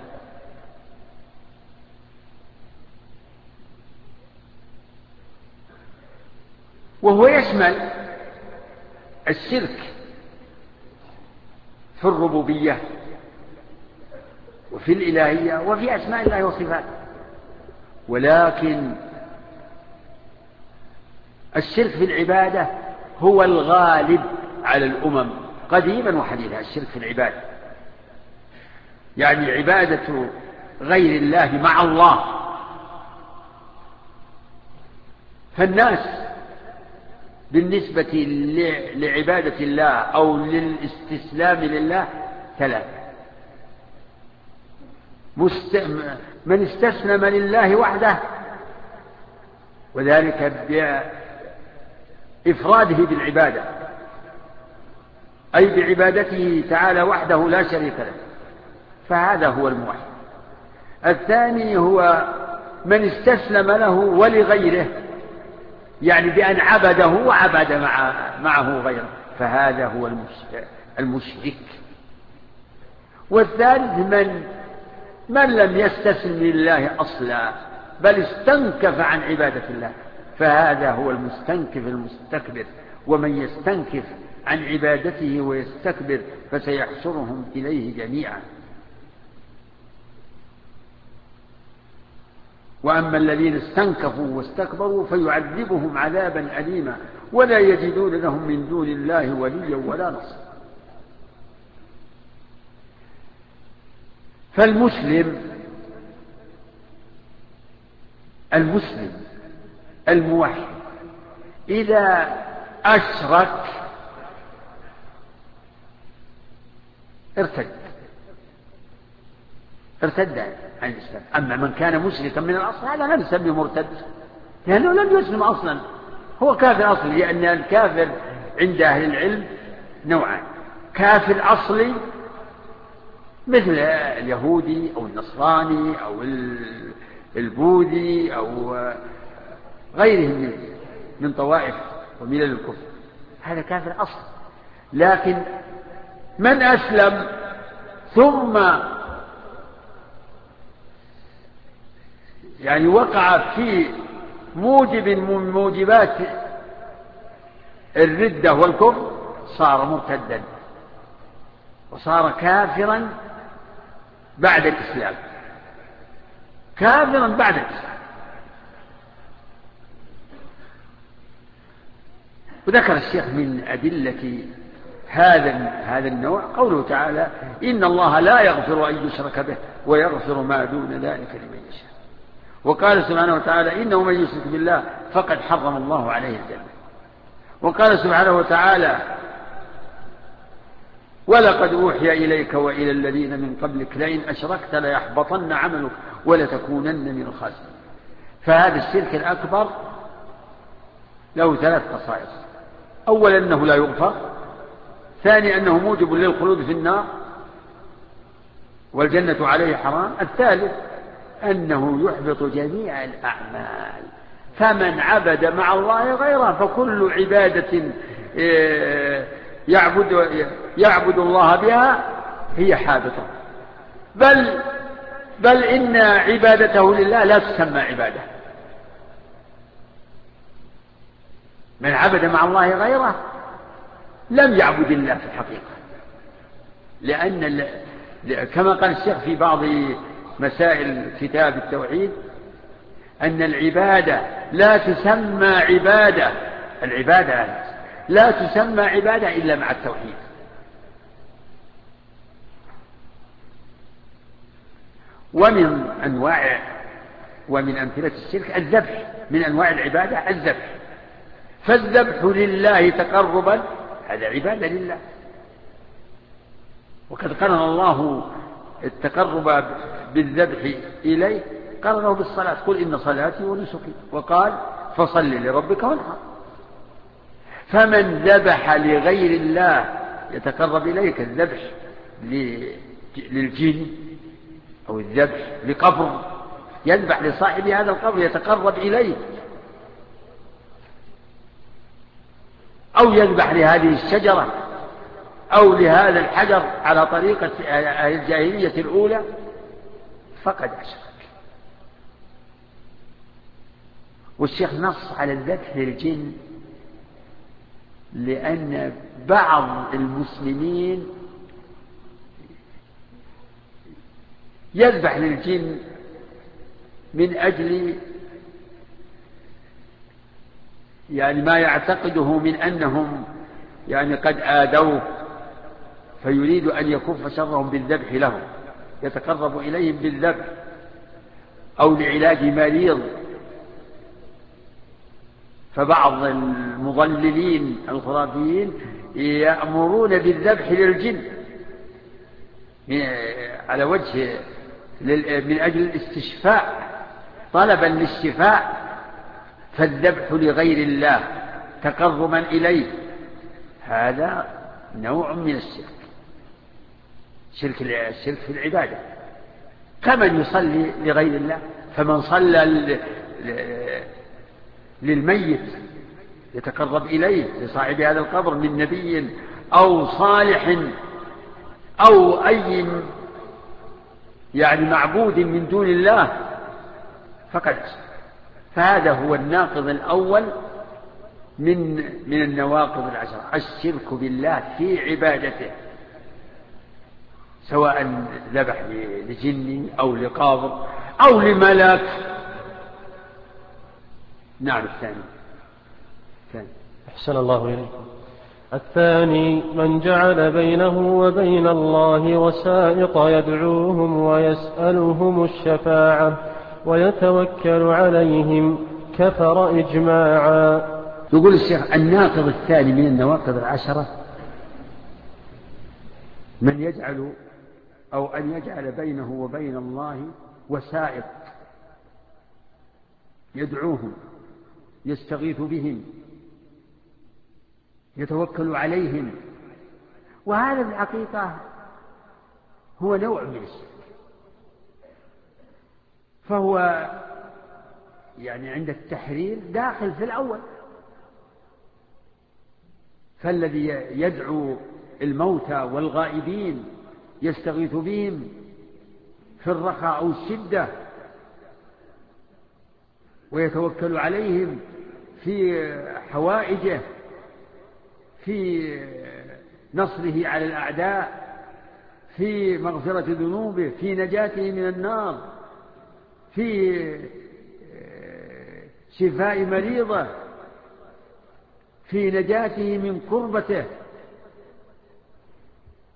وهو يشمل الشرك في الربوبية وفي الإلهية وفي أسماء الله وصفاته. ولكن الشرك في العبادة هو الغالب على الأمم قديما وحديثا. الشرك في العبادة يعني عبادة غير الله مع الله. فالناس بالنسبة لعبادة الله أو للاستسلام لله 3: من استسلم لله وحده، وذلك بإفراده بالعبادة، أي بعبادته تعالى وحده لا شريك له، فهذا هو الموحد. الثاني هو من استسلم له ولغيره، يعني بأن عبده وعبد معه غيره، فهذا هو المشرك. والثالث من لم يستسلم لله أصلا بل استنكف عن عبادة الله، فهذا هو المستنكف المستكبر. ومن يستنكف عن عبادته ويستكبر فسيحشرهم إليه جميعا. وأما الذين استنكفوا واستكبروا فيعذبهم عذابا أليما ولا يجدون لهم من دون الله وليا ولا نصيرا. فالمسلم الموحد إذا أشرك ارتد عن الإسلام. أما من كان مشركا من الأصل هذا لا نسميه مرتد، لأنه لم يسلم أصلا، هو كافر أصلي. لأن الكافر عند أهل العلم نوعان: كافر أصلي مثل اليهودي أو النصراني أو البوذي أو غيرهم من طوائف وملل الكفر، هذا كافر أصلي. لكن من أسلم ثم يعني وقع في موجب من موجبات الردة والكفر صار مرتدا وصار كافرا بعد الإسلام، كافرا بعد الإسلام. وذكر الشيخ من أدلة هذا النوع قوله تعالى إن الله لا يغفر أن يشرك به ويغفر ما دون ذلك لمن يشاء. وقال سبحانه وتعالى إنه من يشرك بالله فقد حرم الله عليه الجنة. وقال سبحانه وتعالى ولقد أوحي إليك وإلى الذين من قبلك لئن أشركت ليحبطن عملك ولتكونن من الخاسرين. فهذا الشرك الأكبر له 3 خصائص: أولا أنه لا يغفر، ثاني أنه موجب للخلود في النار والجنة عليه حرام، الثالث أنه يحبط جميع الأعمال. فمن عبد مع الله غيره فكل عبادة يعبد الله بها هي حابطة، بل إن عبادته لله لا تسمى عبادة. من عبد مع الله غيره لم يعبد الله في الحقيقة، لأن كما قال الشيخ في بعض مسائل كتاب التوحيد أن العبادة لا تسمى عبادة، العبادة لا تسمى عبادة إلا مع التوحيد. ومن أمثلة الشرك الذبح، من أنواع العبادة الذبح. فالذبح لله تقربا هذا عبادة لله، وقد قرن الله التقرب بالذبح إليه قرنه بالصلاة، قل إن صلاتي ونسكي، وقال فصل لربك وانحر. فمن ذبح لغير الله يتقرب إليك الذبح للجن أو الذبح لقبر، يذبح لصاحب هذا القبر يتقرب إليه، أو يذبح لهذه الشجرة أو لهذا الحجر على طريقة الجاهلية الأولى فقد أشرك. والشيخ نص على الذبح للجن لأن بعض المسلمين يذبح للجن من أجل ما يعتقده من أنهم قد آذوه، فيريد أن يكف شرهم بالذبح لهم، يتقرب إليهم بالذبح، أو لعلاج مريض. فبعض المضللين الخرافيين يأمرون بالذبح للجن على وجه من أجل الاستشفاء، طلبا للشفاء. فالذبح لغير الله تقربا إليه هذا نوع من الشرك، الشرك في العبادة. كمن يصلي لغير الله، فمن صلى للميت يتقرب إليه لصاحب هذا القبر من نبي أو صالح أو أي معبود من دون الله فقد أشرك. فهذا هو الناقض الأول من النواقض العشرة، الشرك بالله في عبادته، سواء ذبح لجن أو لقابر أو لملك. نعم. الثاني أحسن الله إليكم. الثاني من جعل بينه وبين الله وسائط يدعوهم ويسألهم الشفاعة ويتوكل عليهم كفر إجماعا. يقول الشيخ الناقض الثاني من النواقض العشرة من يجعل أو أن يجعل بينه وبين الله وسائط يدعوهم يستغيث بهم يتوكل عليهم. وهذا في الحقيقة هو نوع من الشرك، فهو عند التحرير داخل في الأول. فالذي يدعو الموتى والغائبين يستغيث بهم في الرخاء أو الشدة ويتوكل عليهم في حوائجه، في نصره على الأعداء، في مغفرة ذنوبه، في نجاته من النار، في شفاء مريضه، في نجاته من كربته،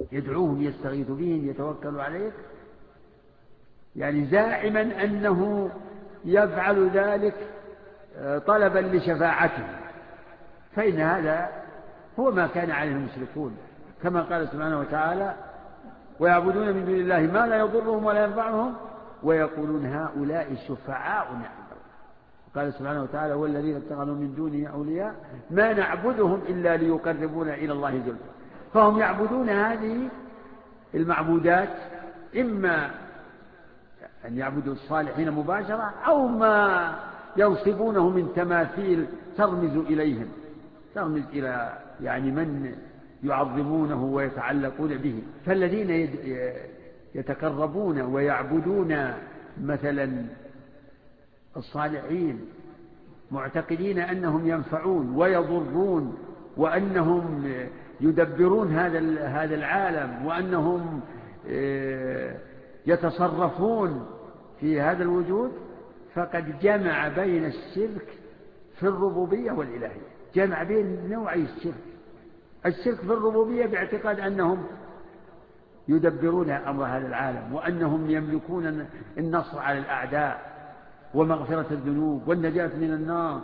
يدعوهم يستغيث بهم يتوكل عليك، يعني زاعما أنه يفعل ذلك طلبا لشفاعته، فإن هذا هو ما كان عليه المشركون، كما قال سبحانه وتعالى: ويعبدون من دون الله ما لا يضرهم ولا ينفعهم ويقولون هؤلاء شفعاؤنا عند الله. قال سبحانه وتعالى: والذين اتخذوا من دونه أولياء ما نعبدهم إلا ليقربونا إلى الله زلفى. فهم يعبدون هذه المعبودات، إما أن يعبدوا الصالحين مباشرة أو ما ينصبونه من تماثيل ترمز إليهم، ترمز إلى يعني من يعظمونه ويتعلقون به. فالذين يتقربون ويعبدون مثلا الصالحين معتقدين أنهم ينفعون ويضرون وأنهم يدبرون هذا العالم وأنهم يتصرفون في هذا الوجود، فقد جمع بين الشرك في الربوبية والإلهية، جمع بين نوعي الشرك في الربوبية باعتقاد أنهم يدبرون أمر هذا العالم وأنهم يملكون النصر على الأعداء ومغفرة الذنوب والنجاة من النار،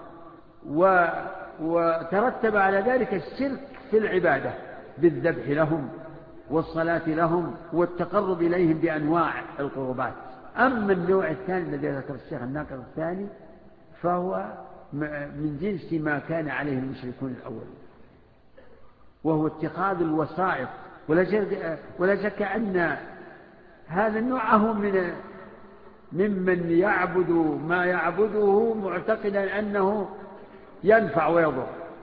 وترتب على ذلك الشرك في العبادة بالذبح لهم والصلاة لهم والتقرب إليهم بأنواع القربات. أما النوع الثاني الذي ذكر الشيخ الناقض الثاني فهو من جنس ما كان عليه المشركون الأول، وهو اتخاذ الوسائط. ولا شك أن هذا النوع هو ممن يعبد ما يعبده معتقدا أنه ينفع ويضر،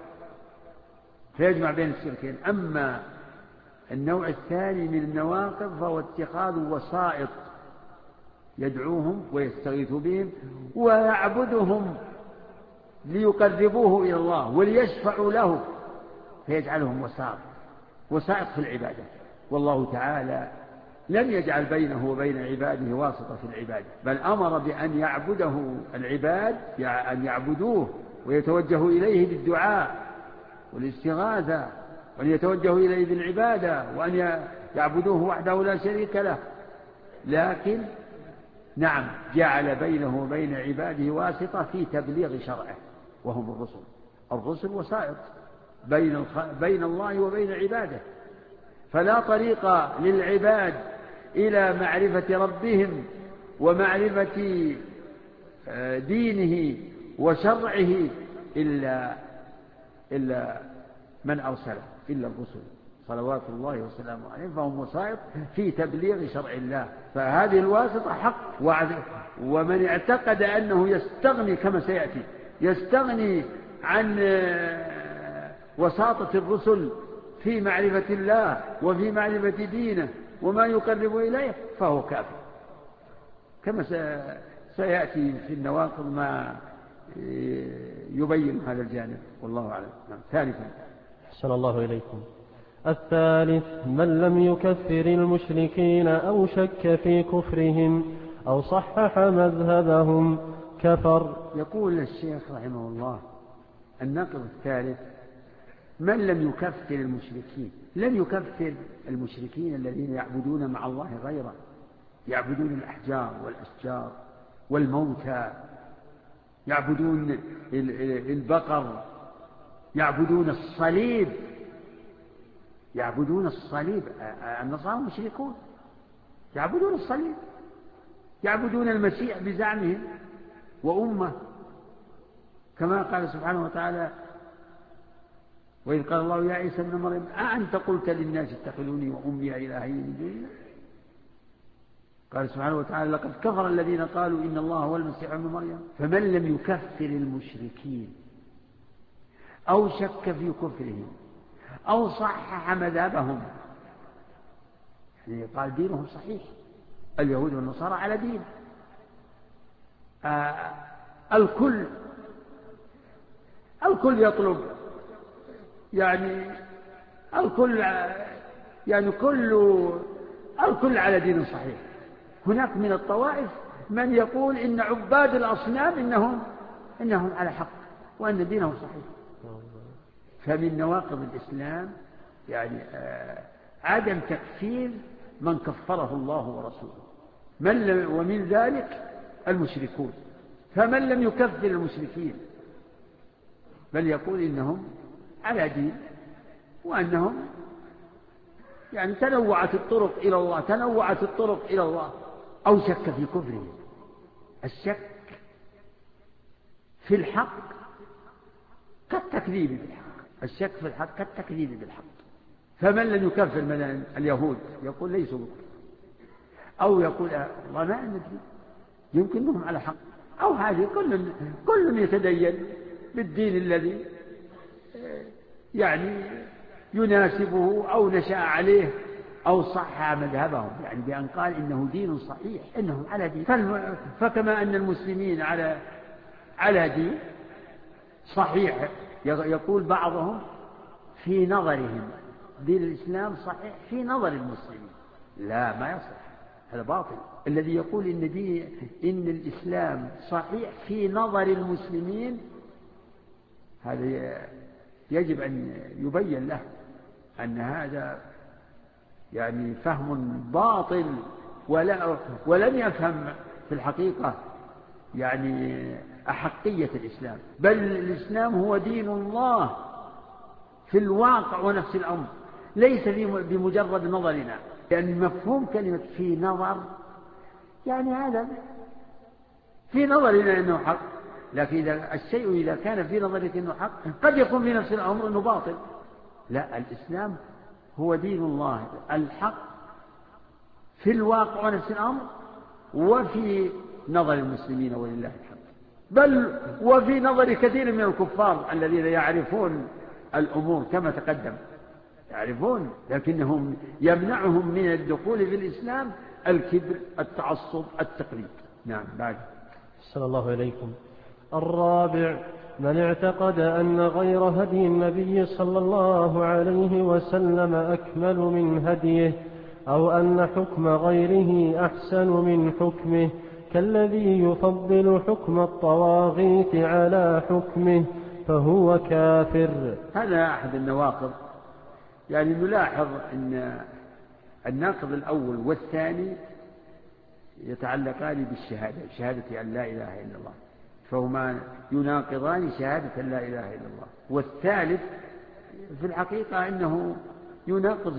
فيجمع بين الشركين. أما النوع الثاني من النواقض فهو اتخاذ وسائط يدعوهم ويستغيث بهم ويعبدهم ليقربوه إلى الله وليشفعوا له، فيجعلهم وسائط في العبادة. والله تعالى لم يجعل بينه وبين عباده واسطة في العبادة، بل أمر بأن يعبده العباد، أن يعبدوه ويتوجهوا إليه بالدعاء والاستغاثة، وأن يتوجهوا إليه بالعبادة، وأن يعبدوه وحده لا شريك له. لكن نعم جعل بينه وبين عباده واسطة في تبليغ شرعه وهم الرسل وسائط بين الله وبين عباده. فلا طريق للعباد إلى معرفة ربهم ومعرفة دينه وشرعه إلا من أرسله، إلا الرسل صلوات الله وسلامه عليهم، فهم وسائط في تبليغ شرع الله. فهذه الواسطة حق، ومن اعتقد أنه يستغني كما سيأتي يستغني عن وساطة الرسل في معرفة الله وفي معرفة دينه وما يقرب إليه فهو كافر، كما سيأتي في النواقض ما يبين هذا الجانب. والله أعلم. ثالثا، أحسن الله إليكم. الثالث: من لم يكفر المشركين أو شك في كفرهم أو صحح مذهبهم كفر. يقول الشيخ رحمه الله: الناقض الثالث من لم يكفر المشركين. لم يكفر المشركين الذين يعبدون مع الله غيره، يعبدون الأحجار والأشجار والموتى، يعبدون البقر، يعبدون الصليب، النصارى مشركون يعبدون الصليب، يعبدون المسيح بزعمهم وأمه، كما قال سبحانه وتعالى: وإذ قال الله يا عيسى ابن مريم أأنت قلت للناس اتخذوني وأمي إلهين من دون الله. قال سبحانه وتعالى: لقد كفر الذين قالوا إن الله هو المسيح ابن مريم. فمن لم يكفر المشركين أو شك في كفرهم أو صحح مذهبهم، يعني قال دينهم صحيح، اليهود والنصارى على دين، الكل يطلب، يعني الكل على دين صحيح. هناك من الطوائف من يقول إن عباد الأصنام إنهم على حق وأن دينهم صحيح. فمن نواقض الإسلام يعني عدم تكفير من كفره الله ورسوله، ومن ذلك المشركون. فمن لم يكفر المشركين بل يقول إنهم على دين، وأنهم يعني تنوعت الطرق إلى الله، أو شك في كفره. الشك في الحق كالتكذيب بالحق. فمن لم يكفر مثلا اليهود يقول ليسوا بكفر، أو يقول والله ما ندري يمكن أنهم على حق، أو هذه كل يتدين بالدين الذي يعني يناسبه أو نشأ عليه أو صح مذهبهم، يعني بأن قال إنه دين صحيح، إنهم على دين. فكما أن المسلمين على دين صحيح، يقول بعضهم في نظرهم دين الإسلام صحيح في نظر المسلمين، لا ما يصح، هذا باطل. الذي يقول إن الإسلام صحيح في نظر المسلمين هذا يجب أن يبين له أن هذا يعني فهم باطل، ولم يفهم في الحقيقة يعني أحقية الإسلام. بل الإسلام هو دين الله في الواقع ونفس الأمر، ليس بمجرد نظرنا، لأن مفهوم كلمة في نظر يعني هذا في نظرنا أنه حق، لكن الشيء إذا كان في نظرك أنه حق قد يكون في نفس الأمر أنه باطل. لا، الإسلام هو دين الله الحق في الواقع ونفس الأمر، وفي نظر المسلمين ولله الحمد، بل وفي نظر كثير من الكفار الذين يعرفون الأمور كما تقدم، يعرفون، لكنهم يمنعهم من الدخول في الإسلام الكبر، التعصب، التقليد. نعم. بعد. صلى الله عليكم. الرابع: من اعتقد أن غير هدي النبي صلى الله عليه وسلم أكمل من هديه، أو أن حكم غيره أحسن من حكمه، كالذي يفضل حكم الطواغيت على حكمه، فهو كافر. هذا أحد النواقض. يعني نلاحظ أن الناقض الأول والثاني يتعلقان بالشهادة، شهادة أن لا إله إلا الله، فهما يناقضان شهادة لا إله إلا الله. والثالث في الحقيقة أنه يناقض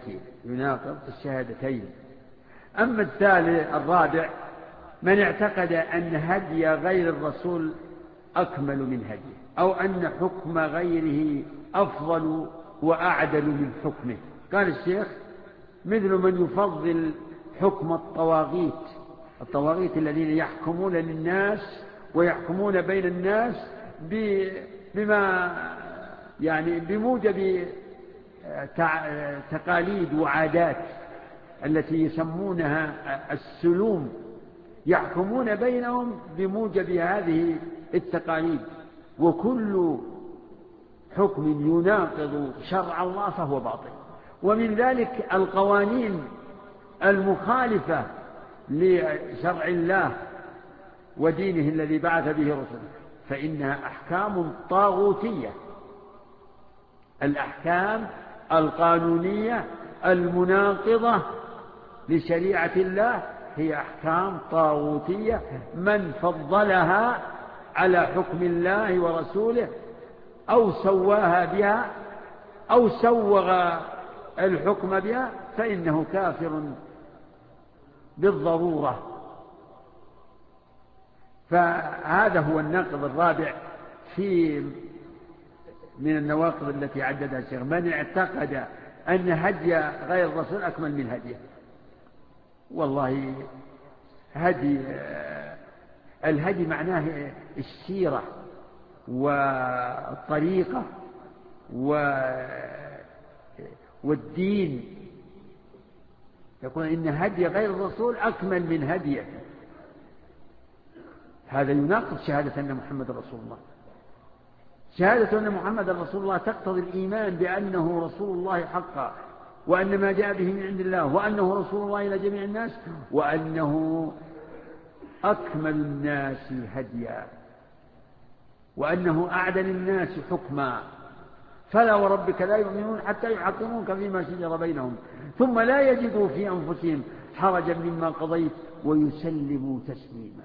الشهادتين. أما الرابع: من اعتقد أن هدي غير الرسول أكمل من هديه، أو أن حكم غيره أفضل وأعدل من حكمه. قال الشيخ: مثل من يفضل حكم الطواغيت الذين يحكمون للناس ويحكمون بين الناس بما يعني بموجب تقاليد وعادات التي يسمونها السلوم، يحكمون بينهم بموجب هذه التقاليد، وكل حكم يناقض شرع الله فهو باطل. ومن ذلك القوانين المخالفة لشرع الله ودينه الذي بعث به رسله، فإنها أحكام طاغوتية. الأحكام القانونية المناقضة لشريعة الله هي أحكام طاغوتية، من فضلها على حكم الله ورسوله أو سواها بها أو سوغ الحكم بها فإنه كافر بالضرورة. فهذا هو الناقض الرابع من النواقض التي عددها الشيخ: من اعتقد أن هدي غير الرسول أكمل من هديه. والله الهدي معناه السيرة والطريقة والدين. يقول إن هدي غير الرسول أكمل من هديه، هذا يناقض شهادة أن محمد رسول الله. شهادة أن محمد رسول الله تقتضي الإيمان بأنه رسول الله حقا، وأن ما جاء به من عند الله، وأنه رسول الله إلى جميع الناس، وأنه أكمل الناس هديا، وأنه أعدل الناس حكما. فلا وربك لا يؤمنون حتى يحكموك فيما شجر بينهم ثم لا يجدوا في أنفسهم حرجا مما قضيت ويسلموا تسليما.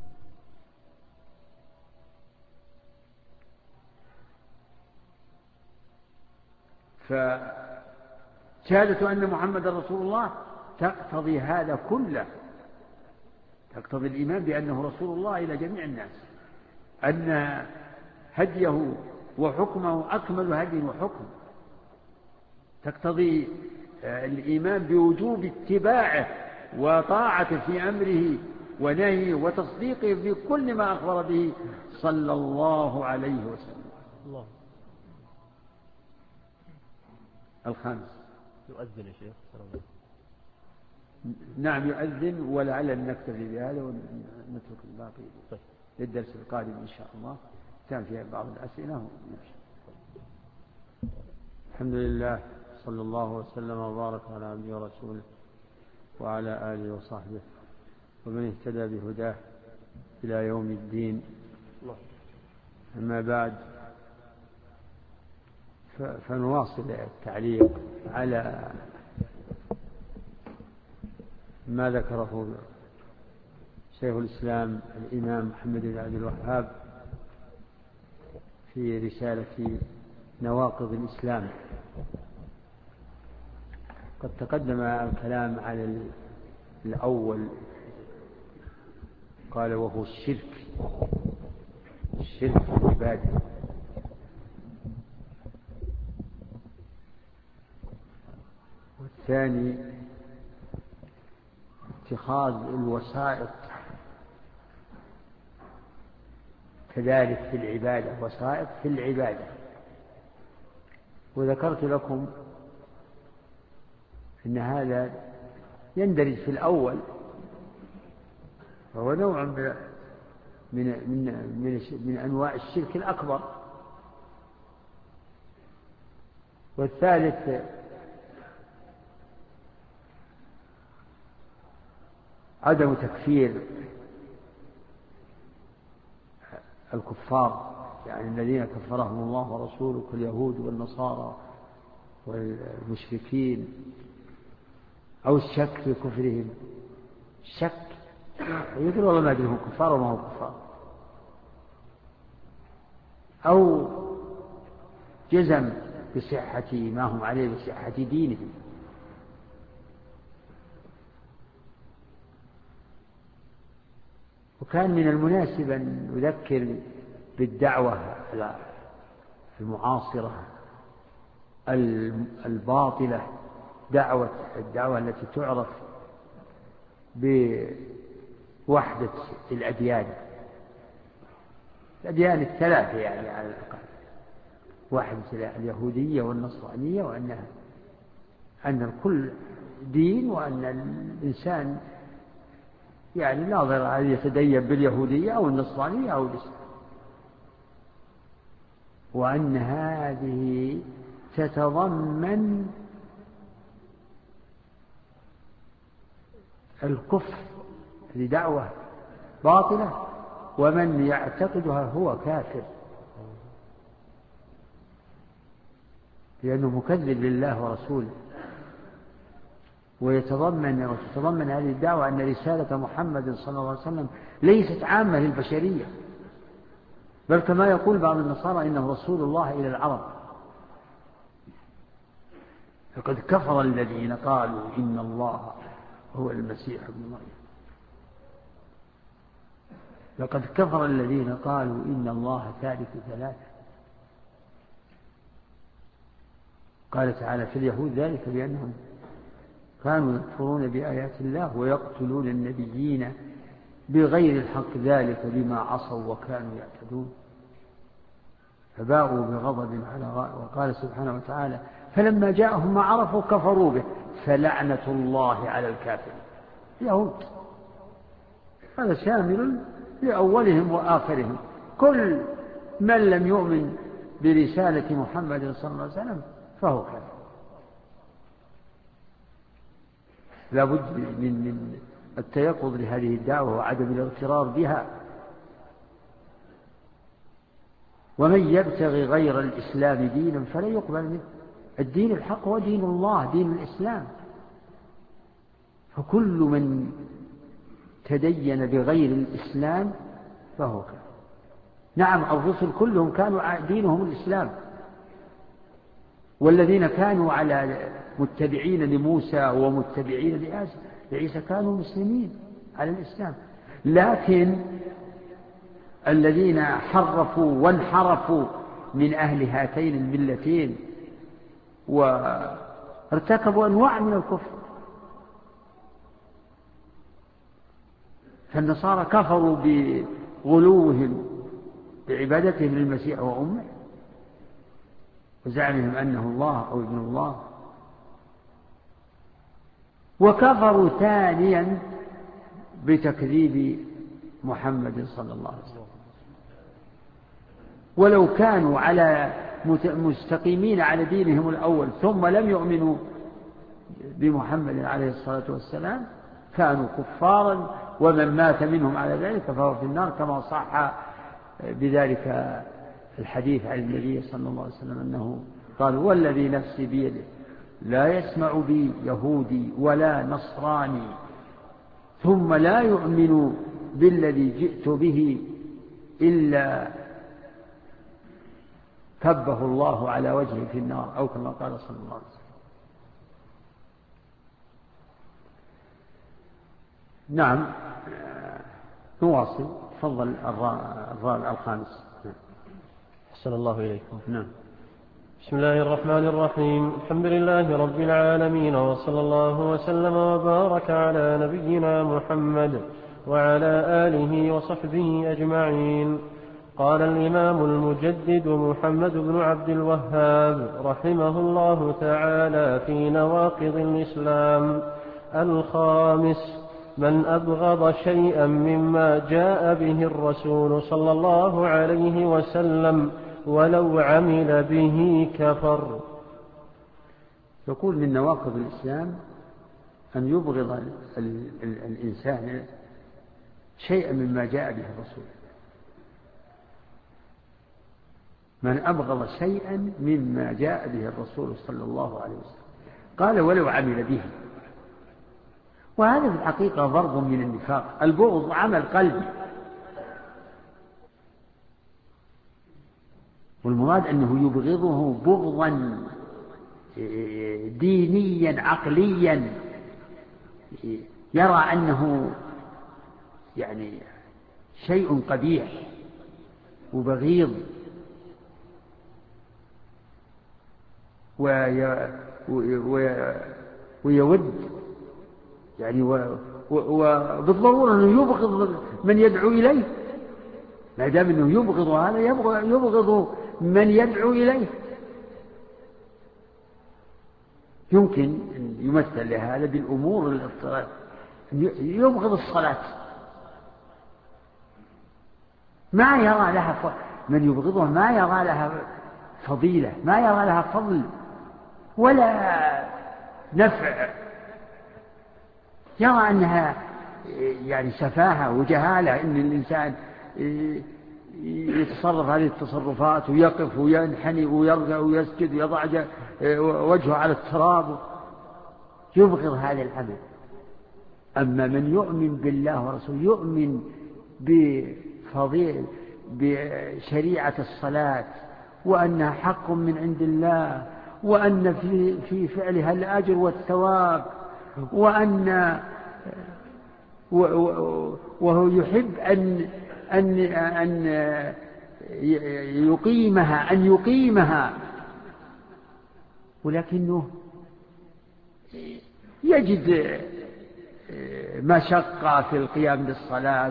فشهادة أن محمد رسول الله تقتضي هذا كله، تقتضي الإيمان بأنه رسول الله إلى جميع الناس، أن هديه وحكمه أكمل هدي وحكم، تقتضي الإيمان بوجوب اتباعه وطاعته في أمره ونهيه وتصديقه في كل ما أخبر به صلى الله عليه وسلم. الله. الخامس يؤذن يا شيخ. نعم يؤذن، ولعل نكتفي بهذا ونترك الباقي للدرس القادم إن شاء الله، كان فيها بعض الأسئلة ونمشي. الحمد لله، صلى الله وسلم وبارك على عبده ورسوله وعلى آله وصحبه ومن اهتدى بهداه إلى يوم الدين. أما بعد، فنواصل التعليق على ما ذكره شيخ الإسلام الإمام محمد بن عبد الوهاب في رسالة نواقض الإسلام. قد تقدم الكلام على الأول، قال وهو الشرك في العبادة، والثاني اتخاذ الوسائط كذلك في العبادة، وسائط في العبادة. وذكرت لكم إن هذا يندرج في الأول، وهو نوع من أنواع الشرك الأكبر. والثالث عدم تكفير الكفار، يعني الذين كفرهم الله ورسوله كاليهود والنصارى والمشركين، أو الشك في كفرهم، الشك يقول والله ما أدري هم كفار وما هم كفار، أو جزم بصحة ما هم عليه بصحة دينهم. وكان من المناسب أن نذكر بالدعوة المعاصرة الباطلة، الدعوة التي تعرف بوحدة الأديان الثلاثة، يعني على الأقل وحدة اليهودية والنصرانية، أن الكل دين، وأن الإنسان يعني ناظر هل يتدين باليهودية أو النصرانية أو الإسلام، وأن هذه تتضمن الكفر لدعوة باطلة، ومن يعتقدها هو كافر، لأنه مكذب لله ورسوله. وتتضمن هذه الدعوة أن رسالة محمد صلى الله عليه وسلم ليست عامة للبشرية، بل كما يقول بعض النصارى إنه رسول الله إلى العرب. فقد كفر الذين قالوا إن الله هو المسيح ابن مريم، لقد كفر الذين قالوا إن الله ثالث ثلاثة. قال تعالى في اليهود ذلك بأنهم كانوا يكفرون بآيات الله ويقتلون النبيين بغير الحق، ذلك بما عصوا وكانوا يعتدون، فباءوا بغضب على غضب. وقال سبحانه وتعالى فلما جاءهم ما عرفوا كفروا به فلعنة الله على الكافرين. يهود، هذا شامل لأولهم وآخرهم، كل من لم يؤمن برسالة محمد صلى الله عليه وسلم فهو كافر. لا بد من التيقظ لهذه الدعوة وعدم الاغترار بها. ومن يبتغي غير الإسلام دينا فلا يقبل منه. الدين الحق هو دين الله، دين الإسلام. فكل من تدين بغير الإسلام فهو كافر. نعم، الرسل كلهم كانوا دينهم الإسلام، والذين كانوا على متبعين لموسى ومتبعين لعيسى كانوا مسلمين على الإسلام. لكن الذين حرفوا وانحرفوا من أهل هاتين الملتين وارتكبوا أنواع من الكفر، فالنصارى كفروا بغلوهم بعبادتهم للمسيح وأمه وزعمهم أنه الله أو ابن الله، وكفروا ثانيا بتكذيب محمد صلى الله عليه وسلم. ولو كانوا على مستقيمين على دينهم الأول ثم لم يؤمنوا بمحمد عليه الصلاة والسلام كانوا كفارا، ومن مات منهم على ذلك فهو في النار، كما صح بذلك الحديث عن النبي صلى الله عليه وسلم أنه قال: والذي نفسي بيده لا يسمع بي يهودي ولا نصراني ثم لا يؤمن بالذي جئت به إلا كبه الله على وجهه في النار، أو كما قال صلى الله عليه وسلم. نعم، نواصل. تفضل الرابع الخامس. أحسن الله إليكم. نعم. بسم الله الرحمن الرحيم. الحمد لله رب العالمين، وصلى الله وسلم وبارك على نبينا محمد وعلى آله وصحبه أجمعين. قال الإمام المجدد محمد بن عبد الوهاب رحمه الله تعالى في نواقض الإسلام: الخامس: من أبغض شيئا مما جاء به الرسول صلى الله عليه وسلم ولو عمل به كفر. يقول من نواقض الإسلام أن يبغض الإنسان شيئا مما جاء به الرسول. من أبغض شيئا مما جاء به الرسول صلى الله عليه وسلم، قال ولو عمل به. وهذا في الحقيقة ضرب من النفاق. البغض عمل قلبي، والمراد أنه يبغضه بغضا دينيا عقليا، يرى أنه يعني شيء قبيح وبغيض، ويود يعني وبالضرورة أنه يبغض من يدعو إليه. ما دام أنه يبغض هذا يبغض من يدعو إليه. يمكن أن يمثل لهذا بالأمور يبغض الصلاة، ما يرى لها من يبغضها ما يرى لها فضيلة، ما يرى لها فضل ولا نفع، يرى أنها يعني سفاهة وجهالة، إن الإنسان يتصرف هذه التصرفات ويقف وينحني ويرجع ويسجد ويضع وجهه على التراب، يبغض هذا العمل. أما من يؤمن بالله ورسوله، يؤمن بشريعة الصلاة وأنها حق من عند الله، وأن في فعلها الأجر والثواب، وهو يحب أن يقيمها، ولكنه يجد مشقة في القيام بالصلاة،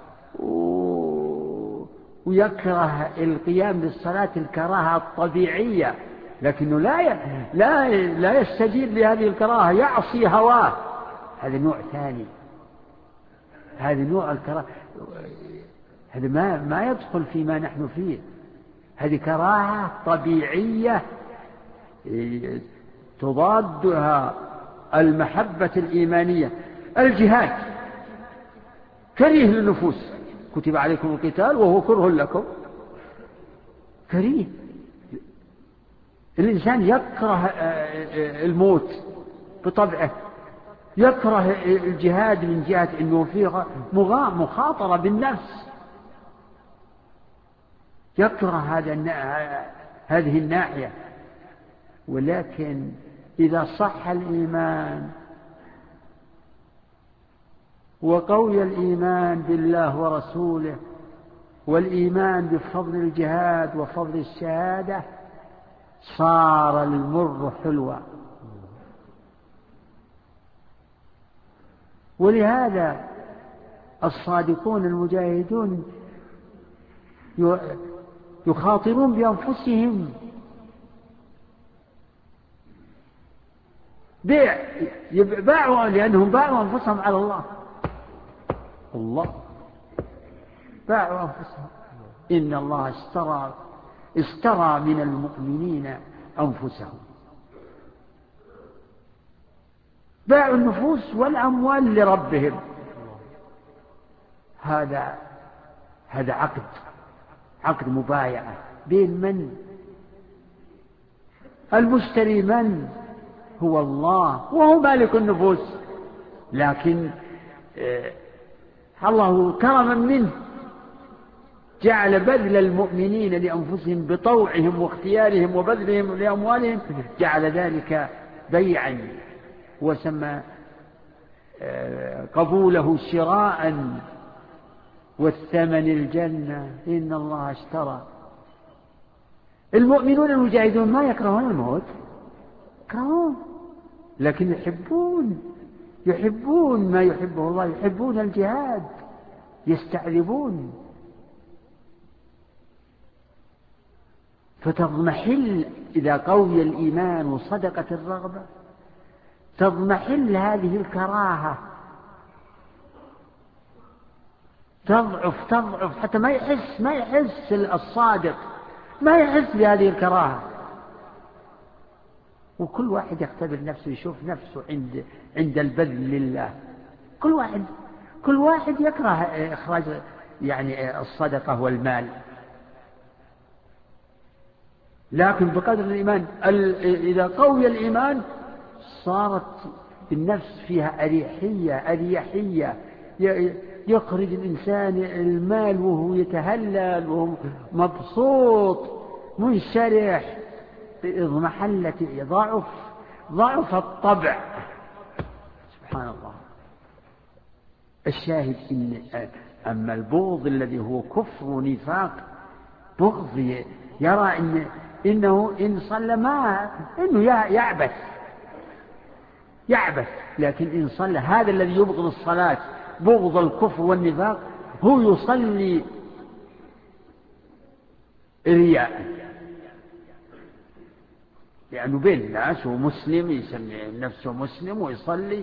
ويكره القيام بالصلاة الكراهة الطبيعية، لكنه لا يستجيب لهذه الكراهة، يعصي هواه. هذا نوع ثاني، هذا نوع الكراهة، هذا ما يدخل فيما نحن فيه. هذه كراهة طبيعية تضادها المحبة الإيمانية. الجهاد كريه للنفوس، كتب عليكم القتال وهو كره لكم، كريه. الإنسان يكره الموت بطبعه، يكره الجهاد من جهة أنه فيه مخاطرة بالنفس، يكره هذه الناحية. ولكن إذا صح الإيمان وقوي الإيمان بالله ورسوله والإيمان بفضل الجهاد وفضل الشهادة، صار المر حلوا. ولهذا الصادقون المجاهدون يخاطرون بأنفسهم، باعوا لأنهم باعوا أنفسهم على الله باعوا أنفسهم. إن الله اشترى من المؤمنين أنفسهم، باعوا النفوس والأموال لربهم. هذا عقد مبايعة بين من؟ المشتري من؟ هو الله، وهو مالك النفوس، لكن الله كرما منه جعل بذل المؤمنين لأنفسهم بطوعهم واختيارهم وبذلهم لأموالهم، جعل ذلك بيعا، وسمى قبوله شراء، والثمن الجنة. إن الله اشترى. المؤمنون المجاهدون ما يكرهون الموت، يكرهون، لكن يحبون ما يحبه الله، يحبون الجهاد، يستعذبون. فتضمحل إذا قوي الإيمان وصدقت الرغبة، تضمحل هذه الكراهة، تضعف حتى ما يحس الصادق، ما يحس بهذه الكراهة. وكل واحد يختبر نفسه، يشوف نفسه عند البذل لله. كل واحد يكره إخراج يعني الصدقة والمال، لكن بقدر الإيمان إذا قوي الإيمان صارت النفس فيها أريحية، يخرج الإنسان المال وهو يتهلل وهو مبسوط منشرح. اضمحلت، ضعف الطبع. سبحان الله. الشاهد أما البغض الذي هو كفر ونفاق، بغض يرى إنه إن صلى إنه يعبث، لكن إن صلى، هذا الذي يبغض الصلاة بغض الكفر والنفاق، هو يصلي رياء، لأنه بين الناس ومسلم، يسمي نفسه مسلم ويصلي.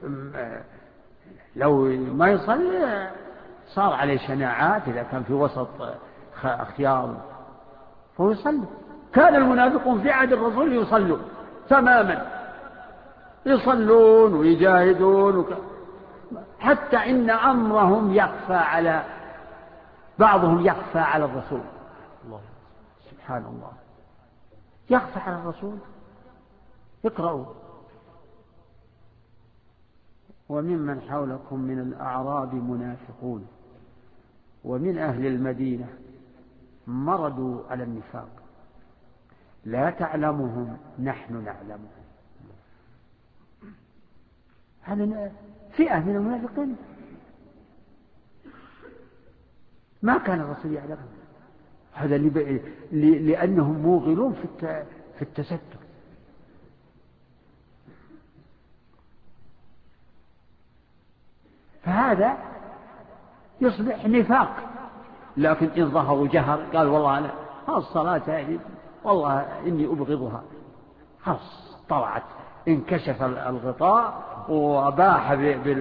لو ما يصلي صار عليه شناعات، إذا كان في وسط خيار فهو يصلي. كان المنافقون في عهد الرسول يصلوا تماما، يصلون ويجاهدون حتى إن أمرهم بعضهم يخفى على الرسول. سبحان الله، يخفى على الرسول. اقرأوا: وممن حولكم من الأعراب منافقون ومن أهل المدينة مرضوا على النفاق لا تعلمهم نحن نعلمهم. هذا فئة من المنافقين ما كان الرسول يعلمهم، هذا لأنهم موغلون في التستر. فهذا يصبح نفاق. لكن إن ظهروا جهر، قال والله أنا الصلاة هذه والله إني أبغضها، خلاص طلعت، انكشف الغطاء وأباح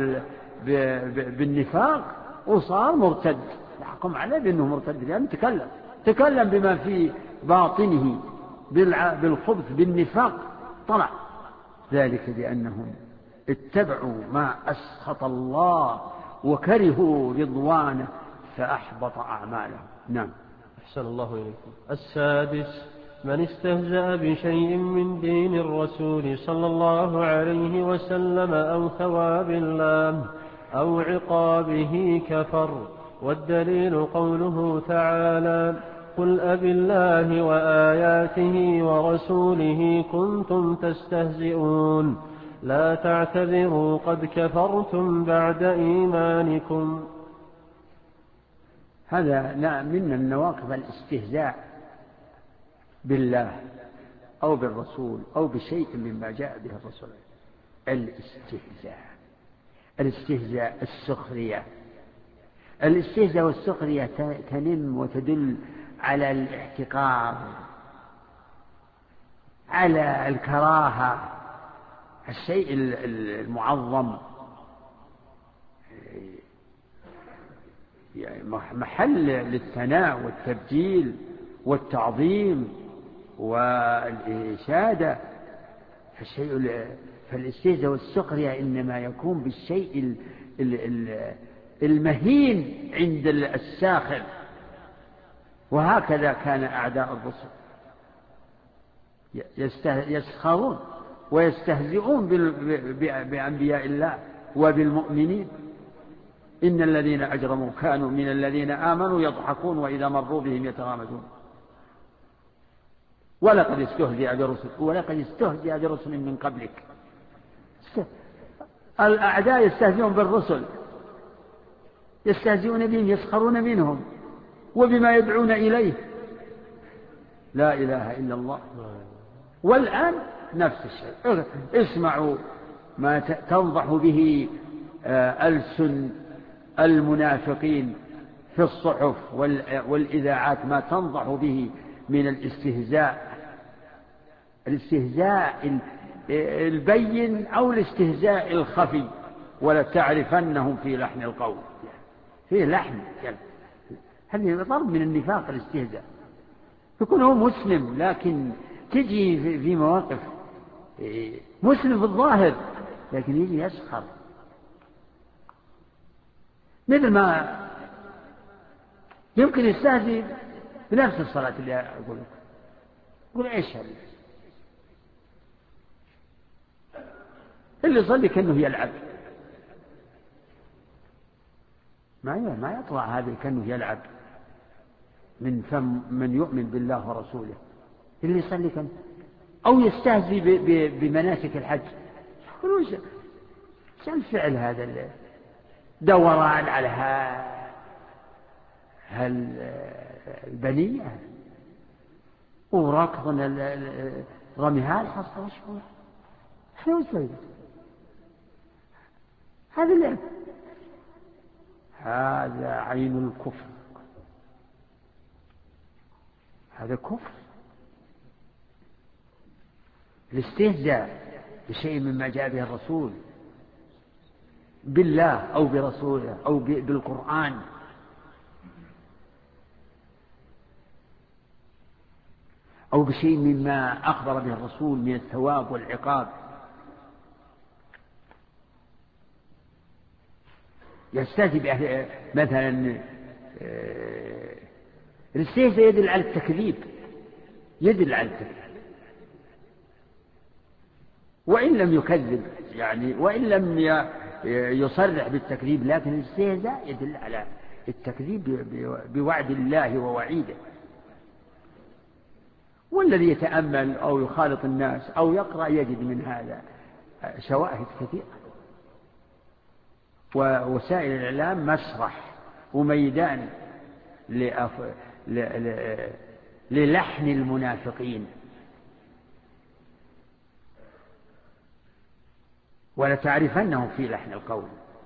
بالنفاق وصار مرتد، يحكم عليه بأنه مرتد، لأنه تكلم بما في باطنه بالخبث بالنفاق، طلع ذلك بأنهم اتبعوا ما أسخط الله وكرهوا رضوانه فأحبط أعمالهم. نعم. أحسن الله إليكم. السادس: من استهزأ بشيء من دين الرسول صلى الله عليه وسلم أو ثواب الله أو عقابه كفر. والدليل قوله تعالى: قل أبالله وآياته ورسوله كنتم تستهزئون لا تعتذروا قد كفرتم بعد إيمانكم. هذا من النواقض الاستهزاء بالله أو بالرسول أو بشيء مما جاء به الرسول. الاستهزاء السخرية. الاستهزاء والسخرية تنم وتدل على الاحتقار، على الكراهة، الشيء المعظم، يعني محل للثناء والتبجيل والتعظيم والإشادة. فالاستهزاء والسخرية إنما يكون بالشيء المهين عند الساخر. وهكذا كان أعداء الرسل يسخرون ويستهزئون بأنبياء الله وبالمؤمنين. إن الذين أجرموا كانوا من الذين آمنوا يضحكون وإذا مروا بهم يتغامزون. ولقد استهزئ برسل من قبلك. الأعداء يستهزئون بالرسل، يستهزئون بهم، يسخرون منهم وبما يدعون إليه. لا إله إلا الله. والآن نفس الشيء. اسمعوا ما تنضح به ألسن المنافقين في الصحف والإذاعات، ما تنضح به من الاستهزاء البين أو الاستهزاء الخفي. ولا تعرفنهم في لحن القول. فيه لحن يعني. هذه ضرب من النفاق الاستهزاء. يكون هو مسلم لكن تجي في مواقف مسلم في الظاهر لكن يجي يسخر. مثل ما يمكن يستهزئ بنفس الصلاة اللي أقول إيش اللي يصلي كأنه يلعب. ما يطلع هذا كأنه يلعب من فم من يؤمن بالله ورسوله. اللي يصلي كأنه أو يستهزئ بمناسك الحج. ايش الفعل هذا؟ دوران على البنية وركض رميها الحصى وشوه. شو يسوي هذا اللعب؟ هذا عين الكفر. هذا كفر. الاستهزاء بشيء مما جاء به الرسول بالله أو برسوله أو بالقرآن أو بشيء مما أخبر به الرسول من الثواب والعقاب. يستهزئ مثلا الاستهزاء يدل على التكذيب، وإن لم يكذب يعني وإن لم يصرح بالتكذيب، لكن الاستهزاء يدل على التكذيب بوعد الله ووعيده. والذي يتأمل أو يخالط الناس أو يقرأ يجد من هذا شواهد كثيرة. ووسائل الإعلام مسرح وميدان للحن المنافقين. ولتعرفنهم في لحن القول.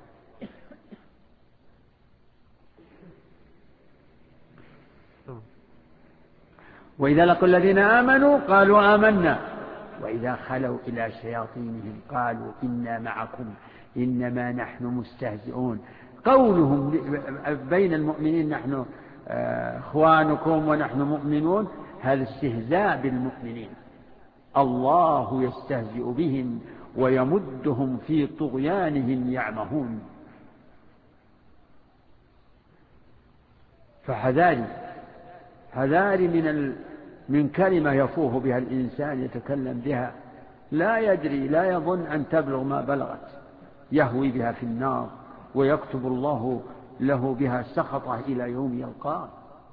وإذا لقوا الذين آمنوا قالوا آمنا وإذا خلوا إلى شياطينهم قالوا إنا معكم إنما نحن مستهزئون. قولهم بين المؤمنين نحن إخوانكم ونحن مؤمنون، هذا استهزاء بالمؤمنين. الله يستهزئ بهم ويمدهم في طغيانهم يعمهون. حذاري من كلمة يفوه بها الإنسان يتكلم بها لا يدري، لا يظن أن تبلغ ما بلغت، يهوي بها في النار ويكتب الله له بها سخطه إلى يوم يلقاه.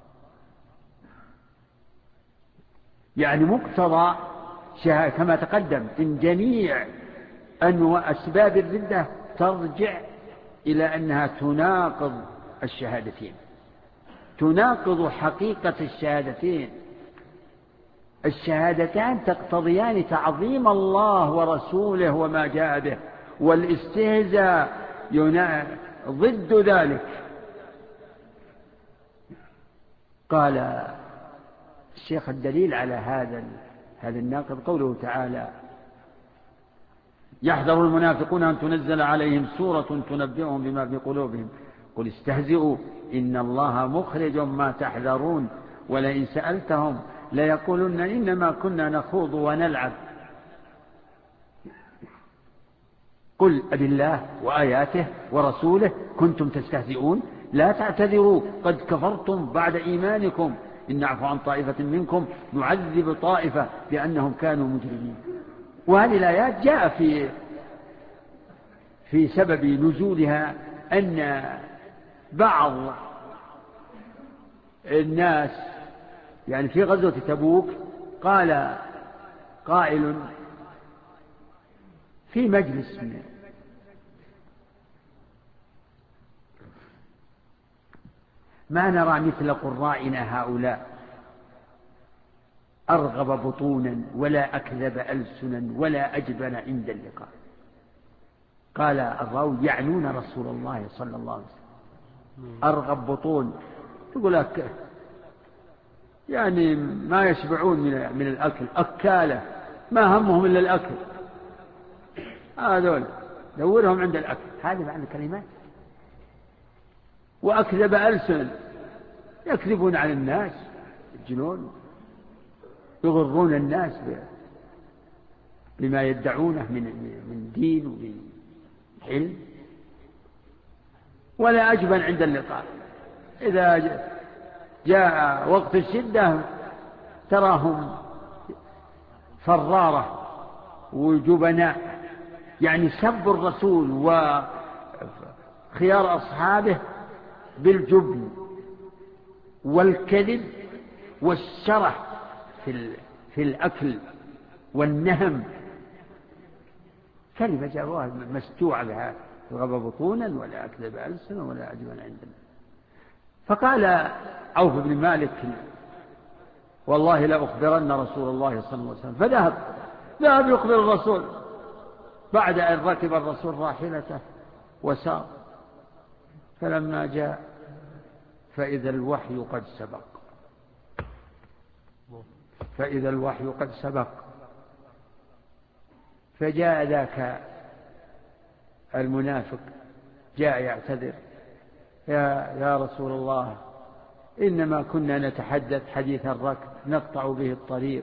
يعني مقتضى كما تقدم إن جميع أنواع أسباب الردة ترجع إلى أنها تناقض الشهادتين، تناقض حقيقة الشهادتين. الشهادتان تقتضيان تعظيم الله ورسوله وما جاء به، والاستهزاء ضد ذلك. قال الشيخ الدليل على هذا الناقض قوله تعالى: يحذر المنافقون أن تنزل عليهم سورة تنبئهم بما في قلوبهم قل استهزئوا إن الله مخرج ما تحذرون ولئن سألتهم ليقولن إنما كنا نخوض ونلعب قل أبالله وآياته ورسوله كنتم تستهزئون لا تعتذروا قد كفرتم بعد إيمانكم إن نعفو عن طائفة منكم نعذب طائفة بأنهم كانوا مجرمين. وهذه الآيات جاء في سبب نزولها أن بعض الناس يعني في غزوة تبوك قال قائل في مجلس ما نرى مثل قرائنا هؤلاء أرغب بطونا ولا أكذب ألسنا ولا أجبن عند اللقاء. قال الراوي يعنون رسول الله صلى الله عليه وسلم. أرغب بطون يقول لك يعني ما يشبعون من الأكل، أكالة ما همهم إلا الأكل، هذول دورهم عند الأكل. هذه معنى الكلمات. وأكذب ألسنا يكذبون على الناس الجنون، يغرون الناس بما يدعونه من دين ومن علم. ولا أجبن عند اللقاء، إذا جاء وقت الشدة تراهم فرارة وجبناء، يعني سب الرسول وخيار أصحابه بالجبن والكذب والشرح في الأكل والنهم. كلمة جاءوها مستوعة بها غضب بطونا ولا أكذب ألسنا ولا أجبن عندنا. فقال عوف بن مالك والله لا أخبرن رسول الله صلى الله عليه وسلم. فذهب يخبر الرسول بعد أن ركب الرسول راحلته وسار. فلما جاء فإذا الوحي قد سبق، فإذا الوحي قد سبق. فجاء ذاك المنافق جاء يعتذر يا رسول الله إنما كنا نتحدث حديث الركب نقطع به الطريق.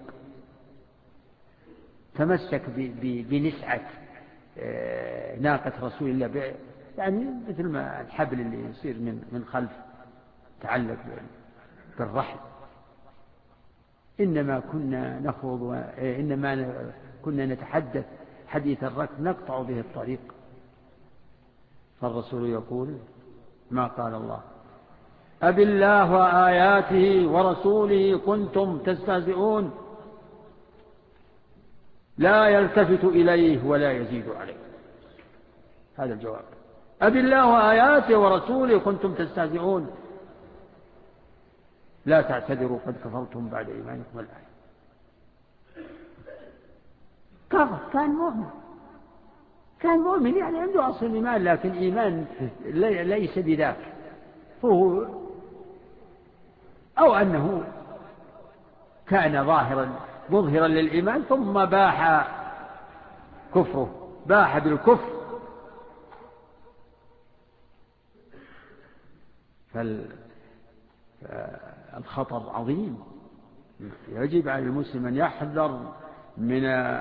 تمسك بنسعة ناقة رسول الله، يعني مثل ما الحبل اللي يصير من خلف تعلق بالرحل. إنما كنا نخوض إنما كنا نتحدث حديث الركب نقطع به الطريق. فالرسول يقول ما قال الله أبي الله وآياته ورسوله كنتم تستهزئون لا يلتفت إليه ولا يزيد عليه. هذا الجواب. أبي الله وآياته ورسوله كنتم تستهزئون لا تعتذروا قد كفرتم بعد إيمانكم. الآية كفر، كان مؤمن يعني عنده أصل إيمان، لكن إيمان ليس بذاك. فهو أو أنه كان مظهرا للإيمان ثم باح كفره، باح بالكفر. فالخطر عظيم. يجب على المسلم أن يحذر من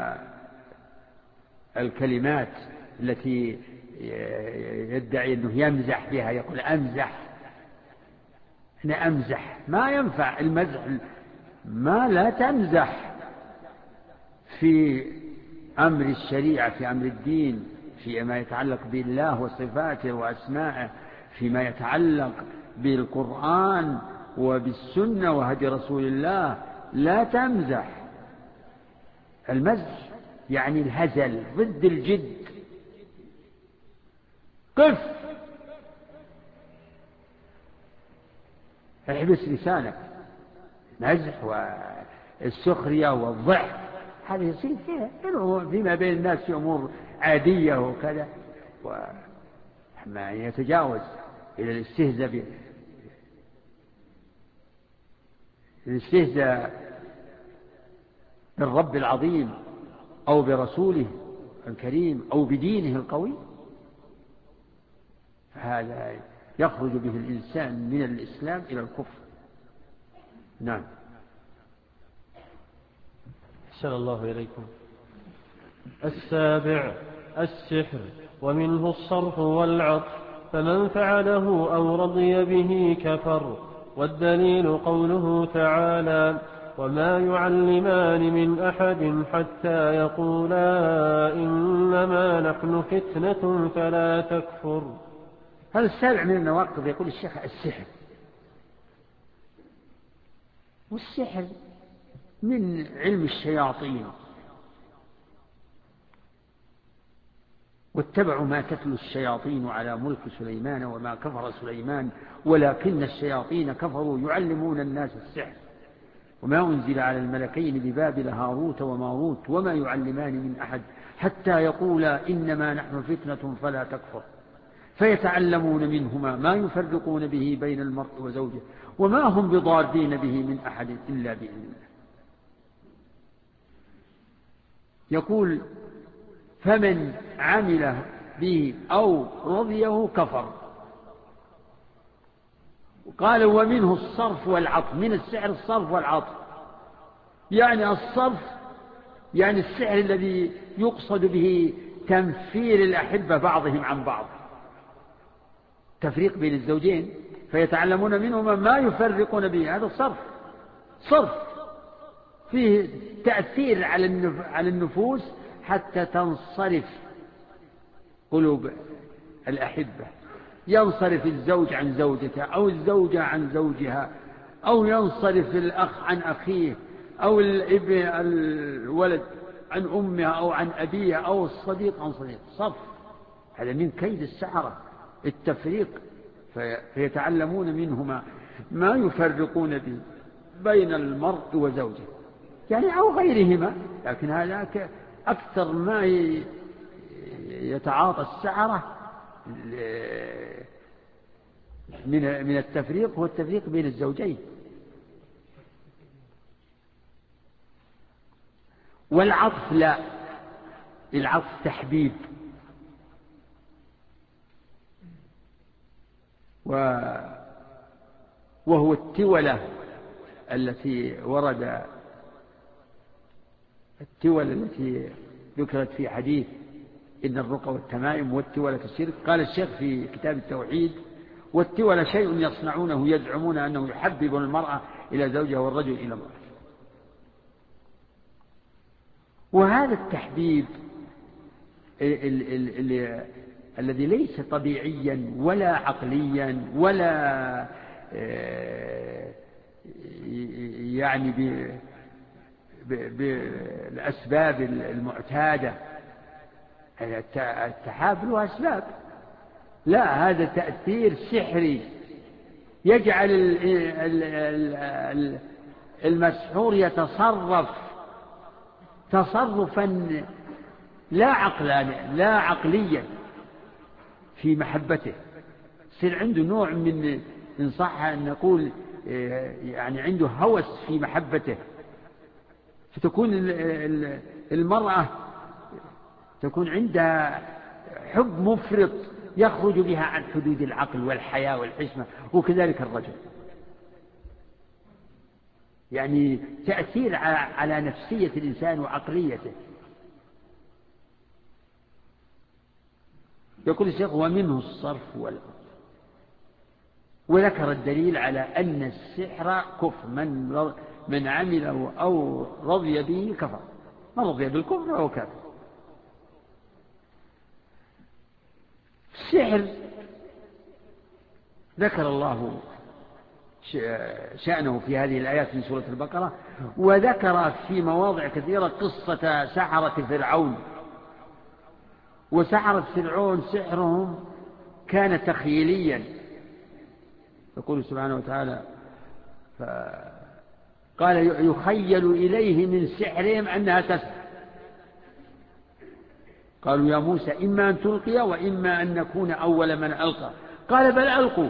الكلمات التي يدعي أنه يمزح بها، يقول أمزح. أنا أمزح، ما ينفع المزح، ما لا تمزح في أمر الشريعة، في أمر الدين، فيما يتعلق بالله وصفاته وأسمائه، فيما يتعلق بالقرآن وبالسنة وهدي رسول الله. لا تمزح. المزح يعني الهزل ضد الجد. قف، احبس لسانك. مزح والسخرية والضحك هذا يصير فيما بين الناس في أمور عادية وكذا، وما يتجاوز إلى الاستهزاء بالرب العظيم أو برسوله الكريم أو بدينه القوي، هذا يخرج به الإنسان من الإسلام إلى الكفر. نعم. أحسن الله إليكم. 7 السحر، ومنه الصرف والعطف، فمن فعله أو رضي به كفر. والدليل قوله تعالى: وما يعلمان من أحد حتى يقولا إنما نحن فتنة فلا تكفر. هذا السابع من النواقض. يقول الشيخ: السحر. والسحر من علم الشياطين، واتبعوا ما تتلو الشياطين على ملك سليمان وما كفر سليمان ولكن الشياطين كفروا يعلمون الناس السحر وما أنزل على الملكين ببابل هاروت وماروت وما يعلمان من أحد حتى يقولا إنما نحن فتنة فلا تكفر فيتعلمون منهما ما يفرقون به بين المرء وزوجه وما هم بضارين به من أحد إلا بإذن الله. يقول: فمن عمل به أو رضيه كفر. قال: ومنه الصرف والعطف. من السحر الصرف والعطف، يعني الصرف يعني السحر الذي يقصد به تنفير الأحبة بعضهم عن بعض، تفريق بين الزوجين، فيتعلمون منهما ما يفرقون به. هذا الصرف، صرف فيه تأثير على النفوس حتى تنصرف قلوب الأحبة، ينصرف الزوج عن زوجته أو الزوجة عن زوجها، أو ينصرف الأخ عن أخيه، أو الولد عن أمها أو عن أبيها، أو الصديق عن صديق. صرف. هذا من كيد السحرة، التفريق. فيتعلمون منهما ما يفرقون به بين المرء وزوجه، يعني أو غيرهما، لكن هذا أكثر ما يتعاطى السحرة من التفريق هو التفريق بين الزوجين. والعطف لا، العطف تحبيب، وهو التولة التي ذكرت في حديث إن الرقى والتمائم والتولة الشرك. قال الشيخ في كتاب التوحيد: والتولة شيء يصنعونه يزعمون أنه يحبب المرأة إلى زوجها والرجل إلى امرأة. وهذا التحبيب الذي ليس طبيعيا ولا عقليا ولا يعني بالأسباب المعتادة. التحاب له أسباب، لا، هذا تأثير سحري يجعل المسحور يتصرف تصرفا لا عقليا في محبته. يصير عنده نوع من، إن صح أن نقول يعني عنده هوس في محبته، فتكون المرأة تكون عندها حب مفرط يخرج بها عن حدود العقل والحياة والحشمة، وكذلك الرجل. يعني تأثير على نفسية الإنسان وعقليته. يقول الشيخ: ومنه الصرف والعطف. وذكر الدليل على أن السحر كفر، من عمله أو رضي به كفر، من رضي بالكفر فهو كافر. السحر ذكر الله شأنه في هذه الآيات من سورة البقرة، وذكر في مواضع كثيرة قصة سحرة فرعون. وسحرة فرعون سحرهم كان تخيليا، يقول سبحانه وتعالى قال يخيل إليه من سحرهم أنها تسحر. قالوا يا موسى إما أن تلقي وإما أن نكون أول من ألقى. قال بل ألقوا.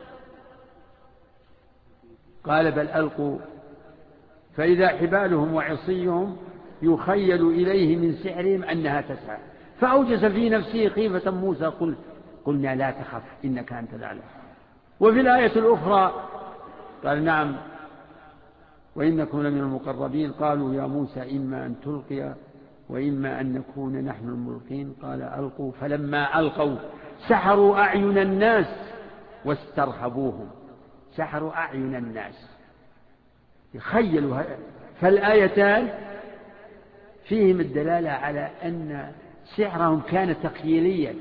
قال بل ألقوا فإذا حبالهم وعصيهم يخيل إليه من سحرهم أنها تسعى. فأوجس في نفسه خيفة موسى قلنا لا تخف إنك أنت الأعلى. وفي الآية الأخرى قال نعم وإنكم لمن المقربين. قالوا يا موسى إما أن تلقي وإما أن نكون نحن الملقين. قال ألقوا فلما ألقوا سحروا أعين الناس واسترهبوهم. سحروا أعين الناس يخيلوا. فالآيتان فيهم الدلالة على أن سحرهم كان تخيليا.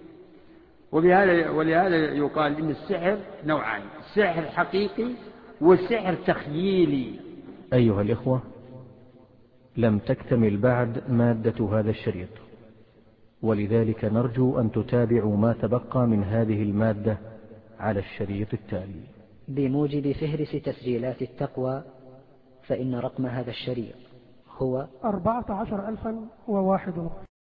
ولهذا يقال إن السحر نوعان: سحر حقيقي وسحر تخييلي. أيها الإخوة، لم تكتمل بعد مادة هذا الشريط، ولذلك نرجو أن تتابعوا ما تبقى من هذه المادة على الشريط التالي بموجب فهرس تسجيلات التقوى. فإن رقم هذا الشريط هو 14,001.